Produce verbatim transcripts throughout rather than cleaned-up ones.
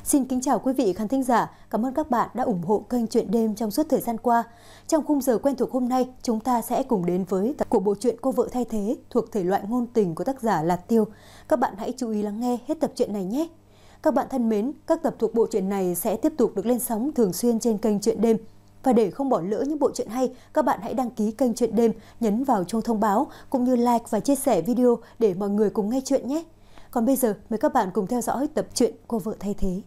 Xin kính chào quý vị khán thính giả, cảm ơn các bạn đã ủng hộ kênh Chuyện Đêm trong suốt thời gian qua. Trong khung giờ quen thuộc hôm nay, chúng ta sẽ cùng đến với tập của bộ truyện Cô Vợ Thay Thế thuộc thể loại ngôn tình của tác giả Lạt Tiêu. Các bạn hãy chú ý lắng nghe hết tập truyện này nhé. Các bạn thân mến, các tập thuộc bộ truyện này sẽ tiếp tục được lên sóng thường xuyên trên kênh Chuyện Đêm. Và để không bỏ lỡ những bộ truyện hay, các bạn hãy đăng ký kênh Chuyện Đêm, nhấn vào chuông thông báo cũng như like và chia sẻ video để mọi người cùng nghe chuyện nhé. Còn bây giờ, mời các bạn cùng theo dõi tập truyện Cô Vợ Thay Thế.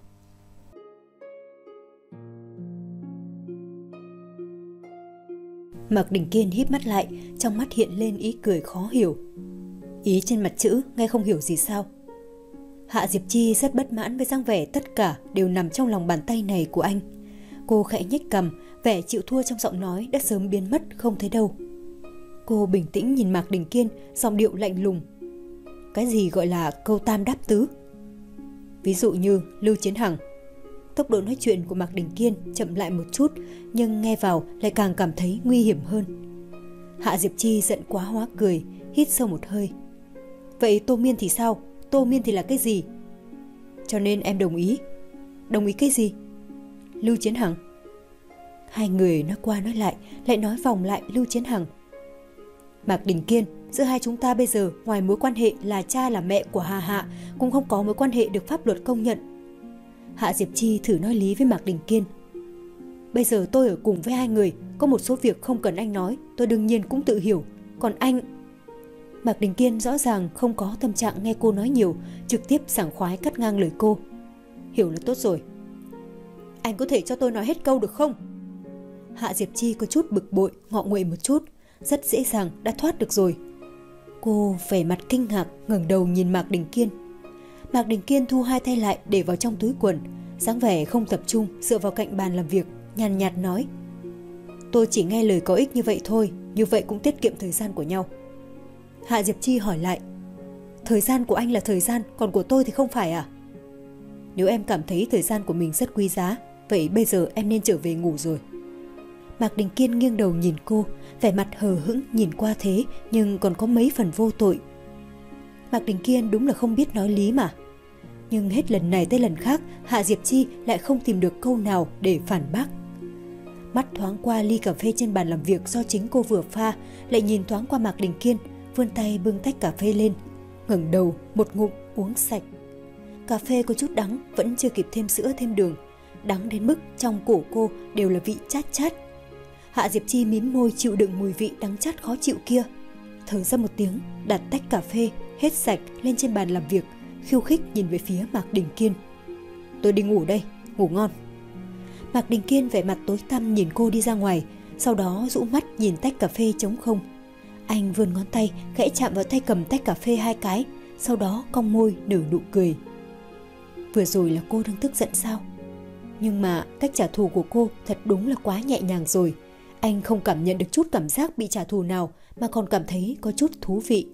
Mạc Đình Kiên híp mắt lại, trong mắt hiện lên ý cười khó hiểu. Ý trên mặt chữ nghe không hiểu gì sao? Hạ Diệp Chi rất bất mãn với dáng vẻ tất cả đều nằm trong lòng bàn tay này của anh. Cô khẽ nhếch cằm, vẻ chịu thua trong giọng nói đã sớm biến mất không thấy đâu. Cô bình tĩnh nhìn Mạc Đình Kiên, giọng điệu lạnh lùng. Cái gì gọi là câu tam đáp tứ? Ví dụ như Lưu Chiến Hằng. Tốc độ nói chuyện của Mạc Đình Kiên chậm lại một chút, nhưng nghe vào lại càng cảm thấy nguy hiểm hơn. Hạ Diệp Chi giận quá hóa cười, hít sâu một hơi. Vậy Tô Miên thì sao? Tô Miên thì là cái gì? Cho nên em đồng ý. Đồng ý cái gì? Lưu Chiến Hằng. Hai người nói qua nói lại, lại nói vòng lại Lưu Chiến Hằng. Mạc Đình Kiên, giữa hai chúng ta bây giờ ngoài mối quan hệ là cha là mẹ của Hà Hạ, cũng không có mối quan hệ được pháp luật công nhận. Hạ Diệp Chi thử nói lý với Mạc Đình Kiên. Bây giờ tôi ở cùng với hai người, có một số việc không cần anh nói, tôi đương nhiên cũng tự hiểu. Còn anh... Mạc Đình Kiên rõ ràng không có tâm trạng nghe cô nói nhiều, trực tiếp sảng khoái cắt ngang lời cô. Hiểu là tốt rồi. Anh có thể cho tôi nói hết câu được không? Hạ Diệp Chi có chút bực bội, ngọ nguậy một chút, rất dễ dàng đã thoát được rồi. Cô vẻ mặt kinh ngạc ngẩng đầu nhìn Mạc Đình Kiên. Mạc Đình Kiên thu hai tay lại để vào trong túi quần, dáng vẻ không tập trung, dựa vào cạnh bàn làm việc, nhàn nhạt nói. Tôi chỉ nghe lời có ích như vậy thôi, như vậy cũng tiết kiệm thời gian của nhau. Hạ Diệp Chi hỏi lại. Thời gian của anh là thời gian, còn của tôi thì không phải à? Nếu em cảm thấy thời gian của mình rất quý giá, vậy bây giờ em nên trở về ngủ rồi. Mạc Đình Kiên nghiêng đầu nhìn cô, vẻ mặt hờ hững nhìn qua thế nhưng còn có mấy phần vô tội. Mạc Đình Kiên đúng là không biết nói lý mà. Nhưng hết lần này tới lần khác, Hạ Diệp Chi lại không tìm được câu nào để phản bác. Mắt thoáng qua ly cà phê trên bàn làm việc do chính cô vừa pha, lại nhìn thoáng qua Mạc Đình Kiên, vươn tay bưng tách cà phê lên, ngẩng đầu một ngụm uống sạch. Cà phê có chút đắng, vẫn chưa kịp thêm sữa thêm đường, đắng đến mức trong cổ cô đều là vị chát chát. Hạ Diệp Chi mím môi chịu đựng mùi vị đắng chát khó chịu kia, thở ra một tiếng, đặt tách cà phê hết sạch lên trên bàn làm việc, khiêu khích nhìn về phía Mạc Đình Kiên. Tôi đi ngủ đây, ngủ ngon. Mạc Đình Kiên vẻ mặt tối tăm nhìn cô đi ra ngoài, sau đó rũ mắt nhìn tách cà phê trống không. Anh vươn ngón tay khẽ chạm vào tay cầm tách cà phê hai cái, sau đó cong môi nở nụ cười. Vừa rồi là cô đang tức giận sao? Nhưng mà cách trả thù của cô thật đúng là quá nhẹ nhàng rồi. Anh không cảm nhận được chút cảm giác bị trả thù nào, mà còn cảm thấy có chút thú vị.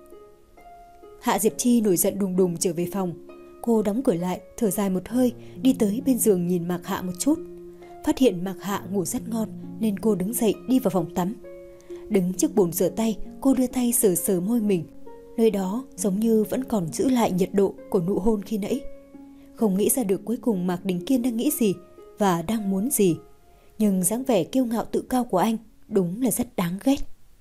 Hạ Diệp Chi nổi giận đùng đùng trở về phòng. Cô đóng cửa lại, thở dài một hơi, đi tới bên giường nhìn Mạc Hạ một chút. Phát hiện Mạc Hạ ngủ rất ngon nên cô đứng dậy đi vào phòng tắm. Đứng trước bồn rửa tay, cô đưa tay sờ sờ môi mình. Nơi đó giống như vẫn còn giữ lại nhiệt độ của nụ hôn khi nãy. Không nghĩ ra được cuối cùng Mạc Đình Kiên đang nghĩ gì và đang muốn gì. Nhưng dáng vẻ kiêu ngạo tự cao của anh đúng là rất đáng ghét.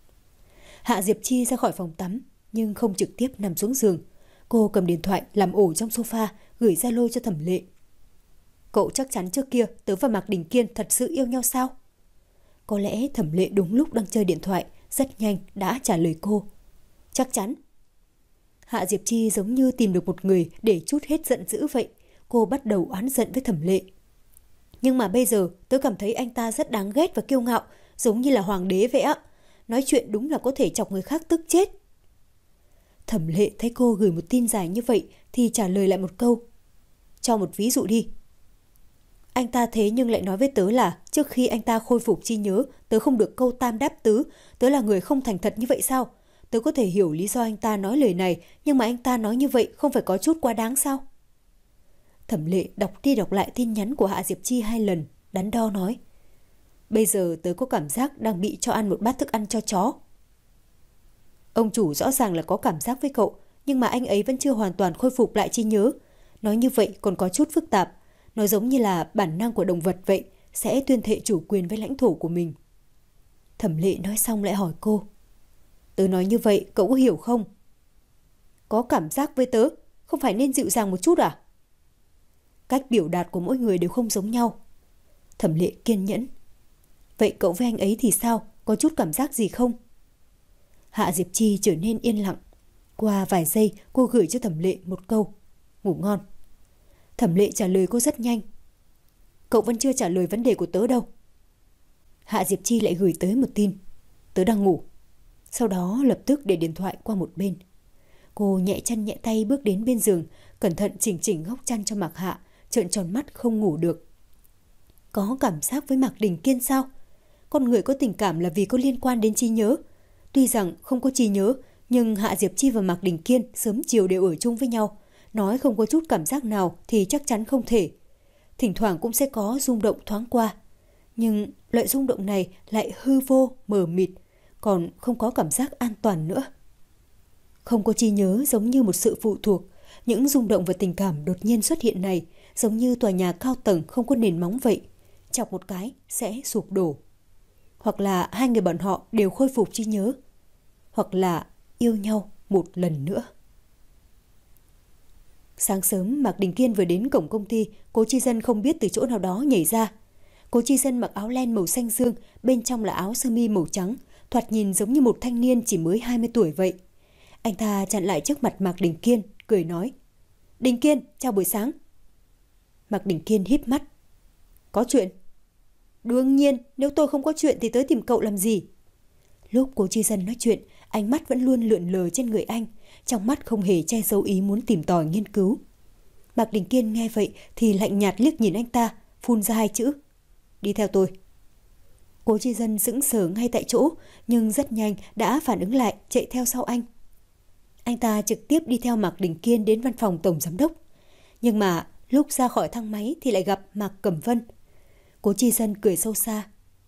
Hạ Diệp Chi ra khỏi phòng tắm, nhưng không trực tiếp nằm xuống giường. Cô cầm điện thoại làm ổ trong sofa, gửi Zalo cho Thẩm Lệ. Cậu chắc chắn trước kia tớ và Mạc Đình Kiên thật sự yêu nhau sao? Có lẽ Thẩm Lệ đúng lúc đang chơi điện thoại, rất nhanh đã trả lời cô. Chắc chắn. Hạ Diệp Chi giống như tìm được một người để trút hết giận dữ vậy. Cô bắt đầu oán giận với Thẩm Lệ. Nhưng mà bây giờ tớ cảm thấy anh ta rất đáng ghét và kiêu ngạo, giống như là hoàng đế vậy á. Nói chuyện đúng là có thể chọc người khác tức chết. Thẩm Lệ thấy cô gửi một tin dài như vậy thì trả lời lại một câu. Cho một ví dụ đi. Anh ta thế nhưng lại nói với tớ là trước khi anh ta khôi phục trí nhớ, tớ không được câu tam đáp tứ, tớ là người không thành thật như vậy sao? Tớ có thể hiểu lý do anh ta nói lời này, nhưng mà anh ta nói như vậy không phải có chút quá đáng sao? Thẩm Lệ đọc đi đọc lại tin nhắn của Hạ Diệp Chi hai lần, đắn đo nói. Bây giờ tớ có cảm giác đang bị cho ăn một bát thức ăn cho chó. Ông chủ rõ ràng là có cảm giác với cậu, nhưng mà anh ấy vẫn chưa hoàn toàn khôi phục lại trí nhớ. Nói như vậy còn có chút phức tạp. Nó giống như là bản năng của động vật vậy, sẽ tuyên thệ chủ quyền với lãnh thổ của mình. Thẩm Lệ nói xong lại hỏi cô. Tớ nói như vậy cậu có hiểu không? Có cảm giác với tớ, không phải nên dịu dàng một chút à? Cách biểu đạt của mỗi người đều không giống nhau. Thẩm Lệ kiên nhẫn. Vậy cậu với anh ấy thì sao? Có chút cảm giác gì không? Hạ Diệp Chi trở nên yên lặng. Qua vài giây cô gửi cho Thẩm Lệ một câu. Ngủ ngon. Thẩm Lệ trả lời cô rất nhanh. Cậu vẫn chưa trả lời vấn đề của tớ đâu. Hạ Diệp Chi lại gửi tới một tin. Tớ đang ngủ. Sau đó lập tức để điện thoại qua một bên. Cô nhẹ chân nhẹ tay bước đến bên giường, cẩn thận chỉnh chỉnh góc chăn cho Mạc Hạ, trợn tròn mắt không ngủ được. Có cảm giác với Mạc Đình Kiên sao? Con người có tình cảm là vì có liên quan đến trí nhớ. Tuy rằng không có trí nhớ, nhưng Hạ Diệp Chi và Mạc Đình Kiên sớm chiều đều ở chung với nhau. Nói không có chút cảm giác nào thì chắc chắn không thể. Thỉnh thoảng cũng sẽ có rung động thoáng qua. Nhưng loại rung động này lại hư vô, mờ mịt, còn không có cảm giác an toàn nữa. Không có trí nhớ giống như một sự phụ thuộc. Những rung động và tình cảm đột nhiên xuất hiện này giống như tòa nhà cao tầng không có nền móng vậy. Chọc một cái sẽ sụp đổ. Hoặc là hai người bọn họ đều khôi phục trí nhớ. Hoặc là yêu nhau một lần nữa. Sáng sớm Mạc Đình Kiên vừa đến cổng công ty, Cố Chi Dân không biết từ chỗ nào đó nhảy ra. Cố Chi Dân mặc áo len màu xanh dương, bên trong là áo sơ mi màu trắng, thoạt nhìn giống như một thanh niên chỉ mới hai mươi tuổi vậy. Anh ta chặn lại trước mặt Mạc Đình Kiên, cười nói. Đình Kiên, chào buổi sáng. Mạc Đình Kiên híp mắt. Có chuyện? Đương nhiên, nếu tôi không có chuyện thì tới tìm cậu làm gì? Lúc Cố Chi Dân nói chuyện, ánh mắt vẫn luôn lượn lờ trên người anh, trong mắt không hề che giấu ý muốn tìm tòi nghiên cứu. Mạc Đình Kiên nghe vậy thì lạnh nhạt liếc nhìn anh ta, phun ra hai chữ. Đi theo tôi. Cố Chi Dân sững sờ ngay tại chỗ, nhưng rất nhanh đã phản ứng lại, chạy theo sau anh. Anh ta trực tiếp đi theo Mạc Đình Kiên đến văn phòng tổng giám đốc. Nhưng mà lúc ra khỏi thang máy thì lại gặp Mạc Cẩm Vân. Cố Chi Dân cười sâu xa.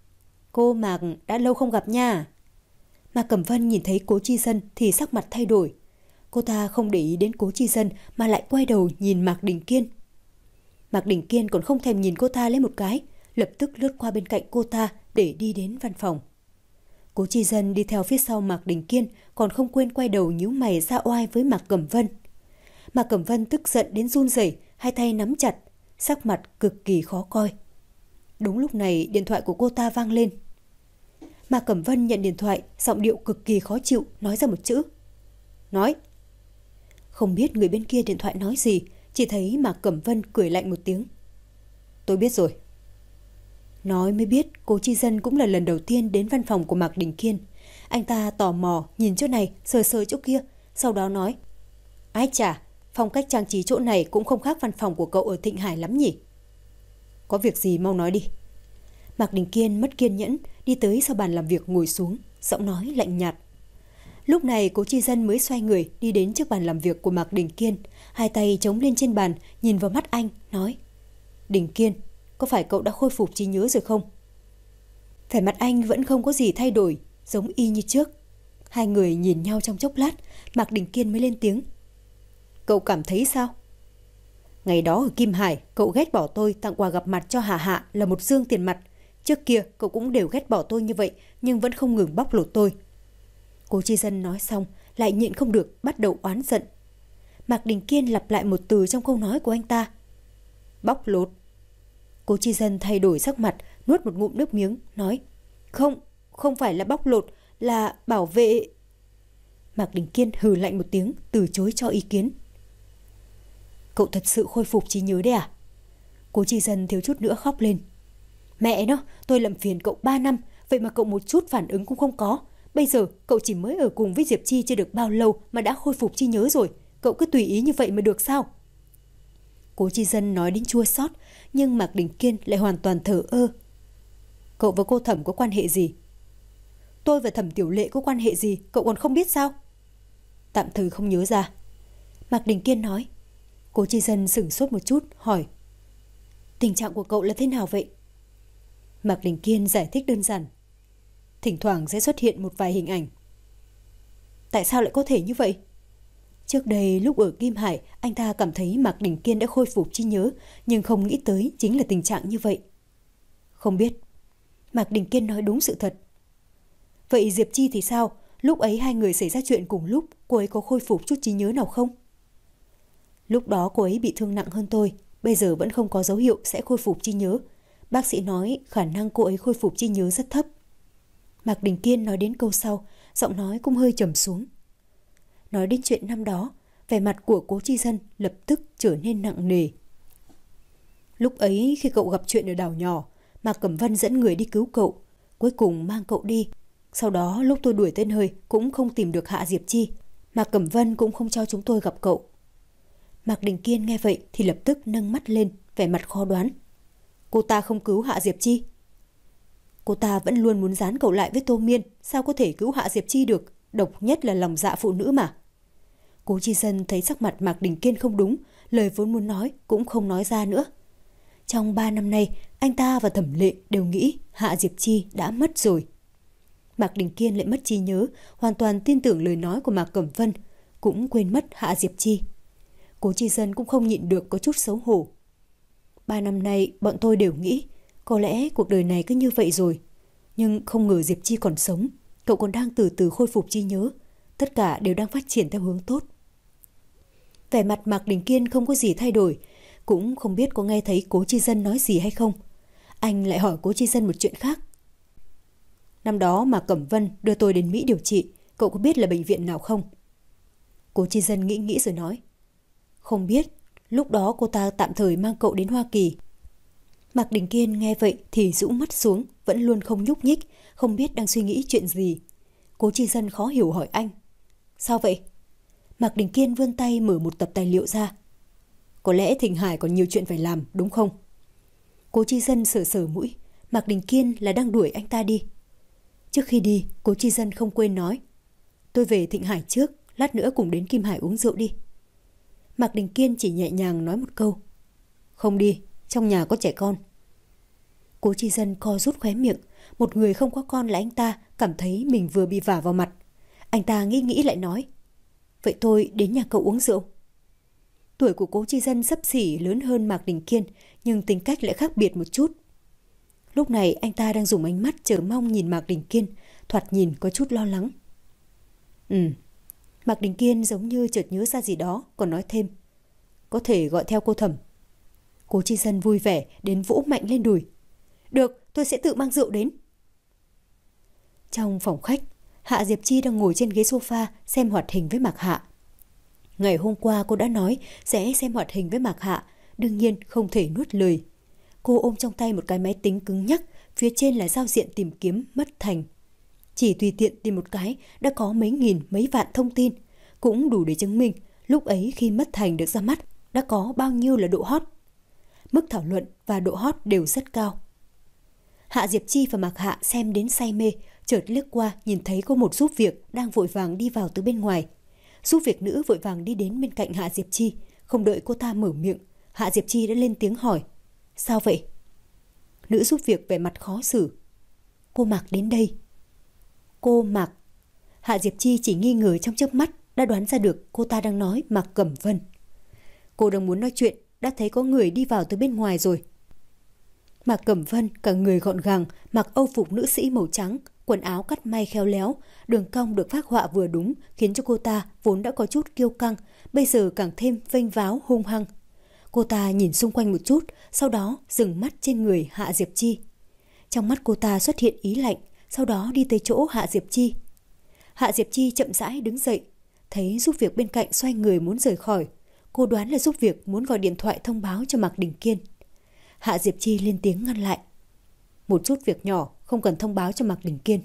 Cô Mạc đã lâu không gặp nha. Mạc Cẩm Vân nhìn thấy Cố Chi Dân thì sắc mặt thay đổi. Cô ta không để ý đến Cố Chi Dân mà lại quay đầu nhìn Mạc Đình Kiên. Mạc Đình Kiên còn không thèm nhìn cô ta lấy một cái, lập tức lướt qua bên cạnh cô ta để đi đến văn phòng. Cố Chi Dân đi theo phía sau Mạc Đình Kiên, còn không quên quay đầu nhíu mày ra oai với Mạc Cẩm Vân. Mạc Cẩm Vân tức giận đến run rẩy, hai tay nắm chặt, sắc mặt cực kỳ khó coi. Đúng lúc này điện thoại của cô ta vang lên. Mạc Cẩm Vân nhận điện thoại, giọng điệu cực kỳ khó chịu, nói ra một chữ. Nói. Không biết người bên kia điện thoại nói gì, chỉ thấy Mạc Cẩm Vân cười lạnh một tiếng. Tôi biết rồi. Nói mới biết Cố Chi Dân cũng là lần đầu tiên đến văn phòng của Mạc Đình Kiên. Anh ta tò mò nhìn chỗ này, sờ sờ chỗ kia, sau đó nói. Ái chà, phong cách trang trí chỗ này cũng không khác văn phòng của cậu ở Thịnh Hải lắm nhỉ. Có việc gì mau nói đi. Mạc Đình Kiên mất kiên nhẫn, đi tới sau bàn làm việc ngồi xuống, giọng nói lạnh nhạt. Lúc này Cố Chi Dân mới xoay người đi đến trước bàn làm việc của Mạc Đình Kiên, hai tay chống lên trên bàn, nhìn vào mắt anh, nói. Đình Kiên, có phải cậu đã khôi phục trí nhớ rồi không? Vẻ mặt anh vẫn không có gì thay đổi, giống y như trước. Hai người nhìn nhau trong chốc lát, Mạc Đình Kiên mới lên tiếng. Cậu cảm thấy sao? Ngày đó ở Kim Hải, cậu ghét bỏ tôi tặng quà gặp mặt cho Hà Hạ là một dương tiền mặt. Trước kia cậu cũng đều ghét bỏ tôi như vậy, nhưng vẫn không ngừng bóc lột tôi. Cố Chi Dân nói xong, lại nhịn không được, bắt đầu oán giận. Mạc Đình Kiên lặp lại một từ trong câu nói của anh ta. Bóc lột. Cố Chi Dân thay đổi sắc mặt, nuốt một ngụm nước miếng, nói. Không, không phải là bóc lột, là bảo vệ. Mạc Đình Kiên hừ lạnh một tiếng, từ chối cho ý kiến. Cậu thật sự khôi phục trí nhớ đấy à? Cố Chi Dân thiếu chút nữa khóc lên. Mẹ nó, tôi làm phiền cậu ba năm, vậy mà cậu một chút phản ứng cũng không có. Bây giờ cậu chỉ mới ở cùng với Diệp Chi chưa được bao lâu mà đã khôi phục trí nhớ rồi. Cậu cứ tùy ý như vậy mà được sao? Cố Chi Dân nói đến chua xót, nhưng Mạc Đình Kiên lại hoàn toàn thờ ơ. Cậu và cô Thẩm có quan hệ gì? Tôi và Thẩm Tiểu Lệ có quan hệ gì, cậu còn không biết sao? Tạm thời không nhớ ra. Mạc Đình Kiên nói. Cố Chi Dân sửng sốt một chút, hỏi. Tình trạng của cậu là thế nào vậy? Mạc Đình Kiên giải thích đơn giản. Thỉnh thoảng sẽ xuất hiện một vài hình ảnh. Tại sao lại có thể như vậy? Trước đây lúc ở Kim Hải, anh ta cảm thấy Mạc Đình Kiên đã khôi phục trí nhớ, nhưng không nghĩ tới chính là tình trạng như vậy. Không biết. Mạc Đình Kiên nói đúng sự thật. Vậy Diệp Chi thì sao? Lúc ấy hai người xảy ra chuyện cùng lúc, cô ấy có khôi phục chút trí nhớ nào không? Lúc đó cô ấy bị thương nặng hơn tôi, bây giờ vẫn không có dấu hiệu sẽ khôi phục trí nhớ. Bác sĩ nói khả năng cô ấy khôi phục trí nhớ rất thấp. Mạc Đình Kiên nói đến câu sau, giọng nói cũng hơi trầm xuống. Nói đến chuyện năm đó, vẻ mặt của Cố Chi Dân lập tức trở nên nặng nề. Lúc ấy khi cậu gặp chuyện ở đảo nhỏ, Mạc Cẩm Vân dẫn người đi cứu cậu, cuối cùng mang cậu đi. Sau đó lúc tôi đuổi tên hơi cũng không tìm được Hạ Diệp Chi, Mạc Cẩm Vân cũng không cho chúng tôi gặp cậu. Mạc Đình Kiên nghe vậy thì lập tức nâng mắt lên, vẻ mặt khó đoán. Cô ta không cứu Hạ Diệp Chi? Cô ta vẫn luôn muốn dán cậu lại với Tô Miên, sao có thể cứu Hạ Diệp Chi được, độc nhất là lòng dạ phụ nữ mà. Cố Chi Dân thấy sắc mặt Mạc Đình Kiên không đúng, lời vốn muốn nói cũng không nói ra nữa. Trong ba năm nay, anh ta và Thẩm Lệ đều nghĩ Hạ Diệp Chi đã mất rồi. Mạc Đình Kiên lại mất trí nhớ, hoàn toàn tin tưởng lời nói của Mạc Cẩm Vân, cũng quên mất Hạ Diệp Chi. Cố Chi Dân cũng không nhịn được có chút xấu hổ. Ba năm nay bọn tôi đều nghĩ có lẽ cuộc đời này cứ như vậy rồi, nhưng không ngờ Diệp Chi còn sống, cậu còn đang từ từ khôi phục trí nhớ, tất cả đều đang phát triển theo hướng tốt. Vẻ mặt Mạc Đình Kiên không có gì thay đổi, cũng không biết có nghe thấy Cố Chi Dân nói gì hay không. Anh lại hỏi Cố Chi Dân một chuyện khác. Năm đó mà Cẩm Vân đưa tôi đến Mỹ điều trị, cậu có biết là bệnh viện nào không? Cố Chi Dân nghĩ nghĩ rồi nói. Không biết, lúc đó cô ta tạm thời mang cậu đến Hoa Kỳ. Mạc Đình Kiên nghe vậy thì rũ mắt xuống, vẫn luôn không nhúc nhích, không biết đang suy nghĩ chuyện gì. Cố Chi Dân khó hiểu hỏi anh. Sao vậy? Mạc Đình Kiên vươn tay mở một tập tài liệu ra. Có lẽ Thịnh Hải còn nhiều chuyện phải làm, đúng không? Cố Chi Dân sờ sờ mũi, Mạc Đình Kiên là đang đuổi anh ta đi. Trước khi đi, Cố Chi Dân không quên nói. Tôi về Thịnh Hải trước, lát nữa cùng đến Kim Hải uống rượu đi. Mạc Đình Kiên chỉ nhẹ nhàng nói một câu. Không đi, trong nhà có trẻ con. Cố Chi Dân co rút khóe miệng, một người không có con là anh ta cảm thấy mình vừa bị vả vào mặt. Anh ta nghĩ nghĩ lại nói. Vậy tôi đến nhà cậu uống rượu. Tuổi của Cố Chi Dân xấp xỉ lớn hơn Mạc Đình Kiên, nhưng tính cách lại khác biệt một chút. Lúc này anh ta đang dùng ánh mắt chờ mong nhìn Mạc Đình Kiên, thoạt nhìn có chút lo lắng. Ừ. Mạc Đình Kiên giống như chợt nhớ ra gì đó, còn nói thêm. Có thể gọi theo cô Thẩm. Cố Chi Dân vui vẻ đến vỗ mạnh lên đùi. Được, tôi sẽ tự mang rượu đến. Trong phòng khách, Hạ Diệp Chi đang ngồi trên ghế sofa xem hoạt hình với Mạc Hạ. Ngày hôm qua cô đã nói sẽ xem hoạt hình với Mạc Hạ, đương nhiên không thể nuốt lời. Cô ôm trong tay một cái máy tính cứng nhắc, phía trên là giao diện tìm kiếm Mất Thành. Chỉ tùy tiện tìm một cái đã có mấy nghìn mấy vạn thông tin, cũng đủ để chứng minh lúc ấy khi Mất Thành được ra mắt đã có bao nhiêu là độ hot. Mức thảo luận và độ hot đều rất cao. Hạ Diệp Chi và Mạc Hạ xem đến say mê, chợt liếc qua nhìn thấy có một giúp việc đang vội vàng đi vào từ bên ngoài. Giúp việc nữ vội vàng đi đến bên cạnh Hạ Diệp Chi, không đợi cô ta mở miệng, Hạ Diệp Chi đã lên tiếng hỏi. Sao vậy? Nữ giúp việc vẻ mặt khó xử. Cô Mạc đến đây. Cô Mạc. Hạ Diệp Chi chỉ nghi ngờ trong chớp mắt đã đoán ra được cô ta đang nói Mạc Cẩm Vân. Cô đang muốn nói chuyện, đã thấy có người đi vào từ bên ngoài rồi. Mạc Cẩm Vân cả người gọn gàng, mặc âu phục nữ sĩ màu trắng, quần áo cắt may khéo léo, đường cong được phác họa vừa đúng, khiến cho cô ta vốn đã có chút kiêu căng, bây giờ càng thêm vênh váo hung hăng. Cô ta nhìn xung quanh một chút, sau đó dừng mắt trên người Hạ Diệp Chi. Trong mắt cô ta xuất hiện ý lạnh, sau đó đi tới chỗ Hạ Diệp Chi. Hạ Diệp Chi chậm rãi đứng dậy, thấy giúp việc bên cạnh xoay người muốn rời khỏi. Cô đoán là giúp việc muốn gọi điện thoại thông báo cho Mạc Đình Kiên. Hạ Diệp Chi lên tiếng ngăn lại. Một chút việc nhỏ, không cần thông báo cho Mạc Đình Kiên.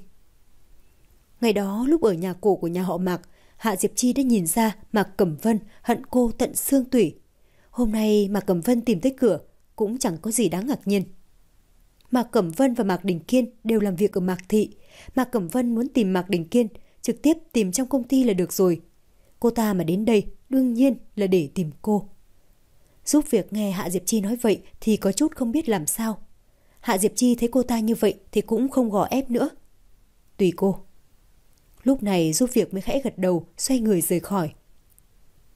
Ngày đó lúc ở nhà cổ của nhà họ Mạc, Hạ Diệp Chi đã nhìn ra Mạc Cẩm Vân hận cô tận xương tủy. Hôm nay Mạc Cẩm Vân tìm tới cửa cũng chẳng có gì đáng ngạc nhiên. Mạc Cẩm Vân và Mạc Đình Kiên đều làm việc ở Mạc Thị. Mạc Cẩm Vân muốn tìm Mạc Đình Kiên, trực tiếp tìm trong công ty là được rồi. Cô ta mà đến đây đương nhiên là để tìm cô. Giúp việc nghe Hạ Diệp Chi nói vậy thì có chút không biết làm sao. Hạ Diệp Chi thấy cô ta như vậy thì cũng không gò ép nữa. Tùy cô. Lúc này giúp việc mới khẽ gật đầu, xoay người rời khỏi.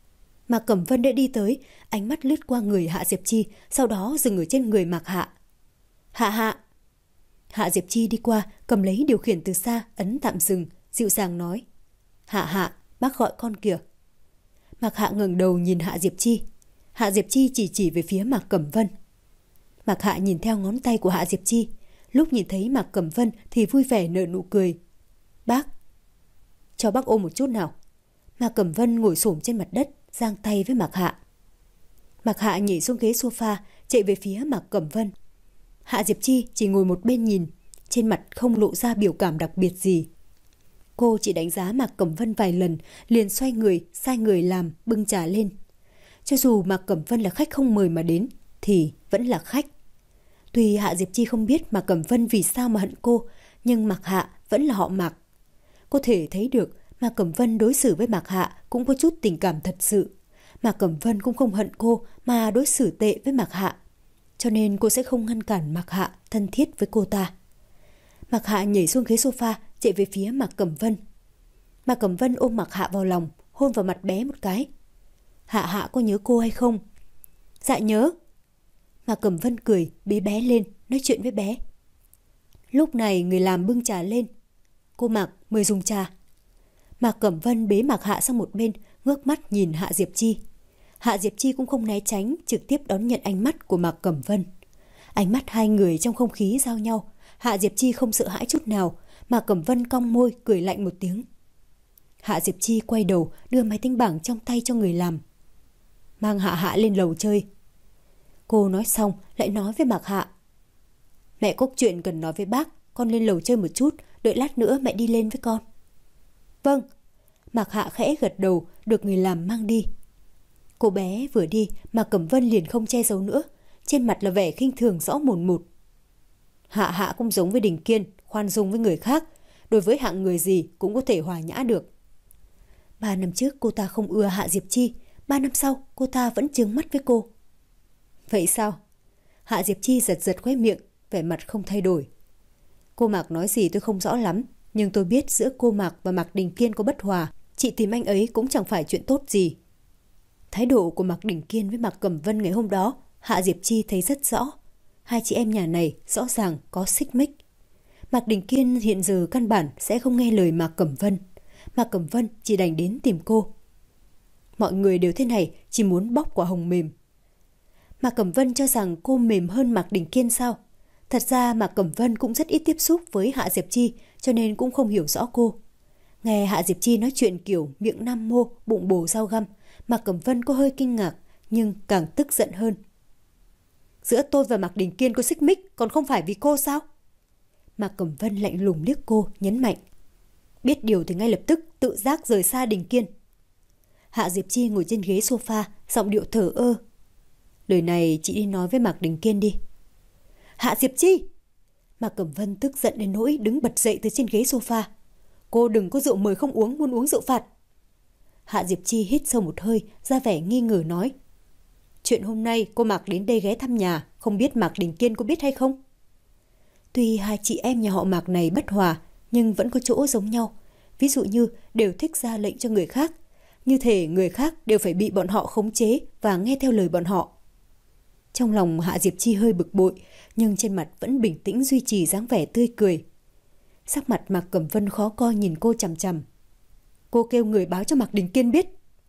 Mạc Cẩm Vân đã đi tới, ánh mắt lướt qua người Hạ Diệp Chi, sau đó dừng ở trên người Mạc Hạ. Hạ Hạ! Hạ Diệp Chi đi qua, cầm lấy điều khiển từ xa, ấn tạm dừng, dịu dàng nói. Hạ Hạ, bác gọi con kìa. Mạc Hạ ngẩng đầu nhìn Hạ Diệp Chi. Hạ Diệp Chi chỉ chỉ về phía Mạc Cẩm Vân. Mạc Hạ nhìn theo ngón tay của Hạ Diệp Chi. Lúc nhìn thấy Mạc Cẩm Vân thì vui vẻ nở nụ cười. Bác! Cho bác ôm một chút nào. Mạc Cẩm Vân ngồi xổm trên mặt đất, giang tay với Mạc Hạ. Mạc Hạ nhảy xuống ghế sofa, chạy về phía Mạc Cẩm Vân. Hạ Diệp Chi chỉ ngồi một bên nhìn, trên mặt không lộ ra biểu cảm đặc biệt gì. Cô chỉ đánh giá Mạc Cẩm Vân vài lần, liền xoay người, sai người làm, bưng trà lên. Cho dù Mạc Cẩm Vân là khách không mời mà đến, thì vẫn là khách. Tuy Hạ Diệp Chi không biết Mạc Cẩm Vân vì sao mà hận cô, nhưng Mạc Hạ vẫn là họ Mạc. Có thể thấy được Mạc Cẩm Vân đối xử với Mạc Hạ cũng có chút tình cảm thật sự. Mạc Cẩm Vân cũng không hận cô mà đối xử tệ với Mạc Hạ. Cho nên cô sẽ không ngăn cản Mạc Hạ thân thiết với cô ta. Mạc Hạ nhảy xuống ghế sofa, chạy về phía Mạc Cẩm Vân. Mạc Cẩm Vân ôm Mạc Hạ vào lòng, hôn vào mặt bé một cái. Hạ Hạ có nhớ cô hay không? Dạ nhớ. Mạc Cẩm Vân cười, bế bé lên, nói chuyện với bé. Lúc này người làm bưng trà lên. Cô Mạc, mời dùng trà. Mạc Cẩm Vân bế Mạc Hạ sang một bên, ngước mắt nhìn Hạ Diệp Chi. Hạ Diệp Chi cũng không né tránh, trực tiếp đón nhận ánh mắt của Mạc Cẩm Vân. Ánh mắt hai người trong không khí giao nhau. Hạ Diệp Chi không sợ hãi chút nào. Mạc Cẩm Vân cong môi, cười lạnh một tiếng. Hạ Diệp Chi quay đầu, đưa máy tính bảng trong tay cho người làm. Mang Hạ Hạ lên lầu chơi. Cô nói xong, lại nói với Mạc Hạ. Mẹ có chuyện cần nói với bác, con lên lầu chơi một chút, đợi lát nữa mẹ đi lên với con. Vâng. Mạc Hạ khẽ gật đầu, được người làm mang đi. Cô bé vừa đi, Mạc Cẩm Vân liền không che giấu nữa, trên mặt là vẻ khinh thường rõ mồn một. Hạ Hạ cũng giống với Đình Kiên, khoan dung với người khác, đối với hạng người gì cũng có thể hòa nhã được. Ba năm trước cô ta không ưa Hạ Diệp Chi, ba năm sau cô ta vẫn trừng mắt với cô. Vậy sao? Hạ Diệp Chi giật giật khóe miệng, vẻ mặt không thay đổi. Cô Mạc nói gì tôi không rõ lắm, nhưng tôi biết giữa cô Mạc và Mạc Đình Kiên có bất hòa, chị tìm anh ấy cũng chẳng phải chuyện tốt gì. Thái độ của Mạc Đình Kiên với Mạc Cẩm Vân ngày hôm đó, Hạ Diệp Chi thấy rất rõ. Hai chị em nhà này rõ ràng có xích mích. Mạc Đình Kiên hiện giờ căn bản sẽ không nghe lời Mạc Cẩm Vân. Mạc Cẩm Vân chỉ đành đến tìm cô. Mọi người đều thế này, chỉ muốn bóc quả hồng mềm. Mạc Cẩm Vân cho rằng cô mềm hơn Mạc Đình Kiên sao? Thật ra Mạc Cẩm Vân cũng rất ít tiếp xúc với Hạ Diệp Chi, cho nên cũng không hiểu rõ cô. Nghe Hạ Diệp Chi nói chuyện kiểu miệng nam mô, bụng bồ dao găm, Mạc Cẩm Vân có hơi kinh ngạc, nhưng càng tức giận hơn. Giữa tôi và Mạc Đình Kiên có xích mích, còn không phải vì cô sao? Mạc Cẩm Vân lạnh lùng liếc cô, nhấn mạnh. Biết điều thì ngay lập tức tự giác rời xa Đình Kiên. Hạ Diệp Chi ngồi trên ghế sofa, giọng điệu thờ ơ. Lời này chị đi nói với Mạc Đình Kiên đi. Hạ Diệp Chi! Mạc Cẩm Vân tức giận đến nỗi đứng bật dậy từ trên ghế sofa. Cô đừng có rượu mời không uống, muốn uống rượu phạt. Hạ Diệp Chi hít sâu một hơi, ra vẻ nghi ngờ nói. Chuyện hôm nay cô Mạc đến đây ghé thăm nhà, không biết Mạc Đình Kiên có biết hay không? Tuy hai chị em nhà họ Mạc này bất hòa, nhưng vẫn có chỗ giống nhau. Ví dụ như đều thích ra lệnh cho người khác. Như thể người khác đều phải bị bọn họ khống chế và nghe theo lời bọn họ. Trong lòng Hạ Diệp Chi hơi bực bội, nhưng trên mặt vẫn bình tĩnh duy trì dáng vẻ tươi cười. Sắc mặt Mạc Cẩm Vân khó coi nhìn cô chằm chằm. Cô kêu người báo cho Mạc Đình Kiên biết.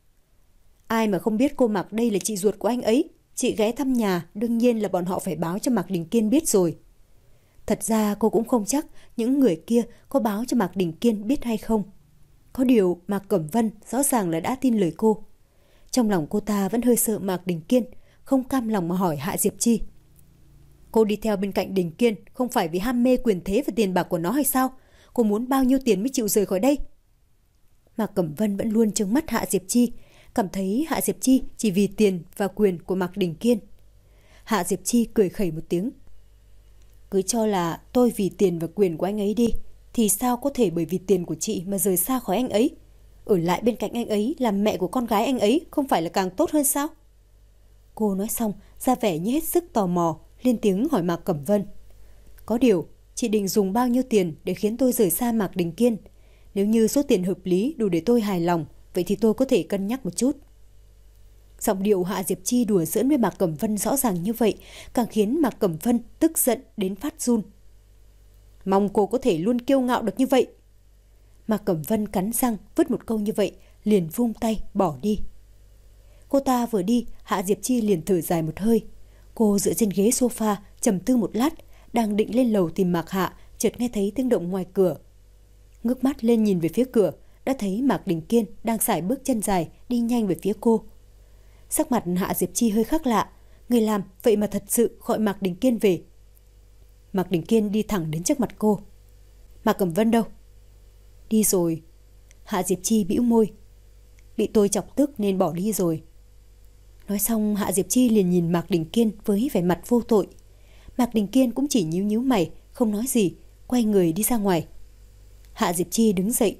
Ai mà không biết cô Mạc đây là chị ruột của anh ấy. Chị ghé thăm nhà, đương nhiên là bọn họ phải báo cho Mạc Đình Kiên biết rồi. Thật ra cô cũng không chắc những người kia có báo cho Mạc Đình Kiên biết hay không. Có điều Mạc Cẩm Vân rõ ràng là đã tin lời cô. Trong lòng cô ta vẫn hơi sợ Mạc Đình Kiên, không cam lòng mà hỏi Hạ Diệp Chi. Cô đi theo bên cạnh Đình Kiên không phải vì ham mê quyền thế và tiền bạc của nó hay sao? Cô muốn bao nhiêu tiền mới chịu rời khỏi đây? Mạc Cẩm Vân vẫn luôn trừng mắt Hạ Diệp Chi, cảm thấy Hạ Diệp Chi chỉ vì tiền và quyền của Mạc Đình Kiên. Hạ Diệp Chi cười khẩy một tiếng. Cứ cho là tôi vì tiền và quyền của anh ấy đi, thì sao có thể bởi vì tiền của chị mà rời xa khỏi anh ấy? Ở lại bên cạnh anh ấy làm mẹ của con gái anh ấy không phải là càng tốt hơn sao? Cô nói xong, ra vẻ như hết sức tò mò, lên tiếng hỏi Mạc Cẩm Vân. Có điều, chị định dùng bao nhiêu tiền để khiến tôi rời xa Mạc Đình Kiên? Nếu như số tiền hợp lý đủ để tôi hài lòng, vậy thì tôi có thể cân nhắc một chút. Giọng điệu Hạ Diệp Chi đùa giỡn với Mạc Cẩm Vân rõ ràng như vậy, càng khiến Mạc Cẩm Vân tức giận đến phát run. Mong cô có thể luôn kiêu ngạo được như vậy. Mạc Cẩm Vân cắn răng vứt một câu như vậy, liền vung tay bỏ đi. Cô ta vừa đi, Hạ Diệp Chi liền thở dài một hơi. Cô dựa trên ghế sofa, trầm tư một lát, đang định lên lầu tìm Mạc Hạ, chợt nghe thấy tiếng động ngoài cửa. Ngước mắt lên nhìn về phía cửa, đã thấy Mạc Đình Kiên đang sải bước chân dài đi nhanh về phía cô. Sắc mặt Hạ Diệp Chi hơi khác lạ, người làm vậy mà thật sự gọi Mạc Đình Kiên về. Mạc Đình Kiên đi thẳng đến trước mặt cô. Mạc Cẩm Vân đâu? Đi rồi. Hạ Diệp Chi bĩu môi. Bị tôi chọc tức nên bỏ đi rồi. Nói xong, Hạ Diệp Chi liền nhìn Mạc Đình Kiên với vẻ mặt vô tội. Mạc Đình Kiên cũng chỉ nhíu nhíu mày, không nói gì, quay người đi ra ngoài. Hạ Diệp Chi đứng dậy.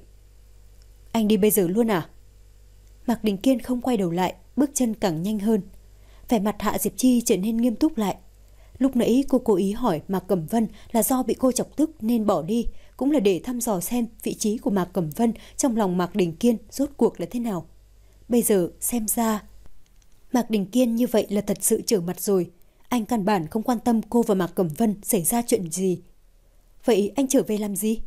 Anh đi bây giờ luôn à? Mạc Đình Kiên không quay đầu lại, bước chân càng nhanh hơn. Vẻ mặt Hạ Diệp Chi trở nên nghiêm túc lại. Lúc nãy cô cố ý hỏi Mạc Cẩm Vân là do bị cô chọc tức nên bỏ đi, cũng là để thăm dò xem vị trí của Mạc Cẩm Vân trong lòng Mạc Đình Kiên rốt cuộc là thế nào. Bây giờ xem ra Mạc Đình Kiên như vậy là thật sự trở mặt rồi. Anh căn bản không quan tâm cô và Mạc Cẩm Vân xảy ra chuyện gì. Vậy anh trở về làm gì?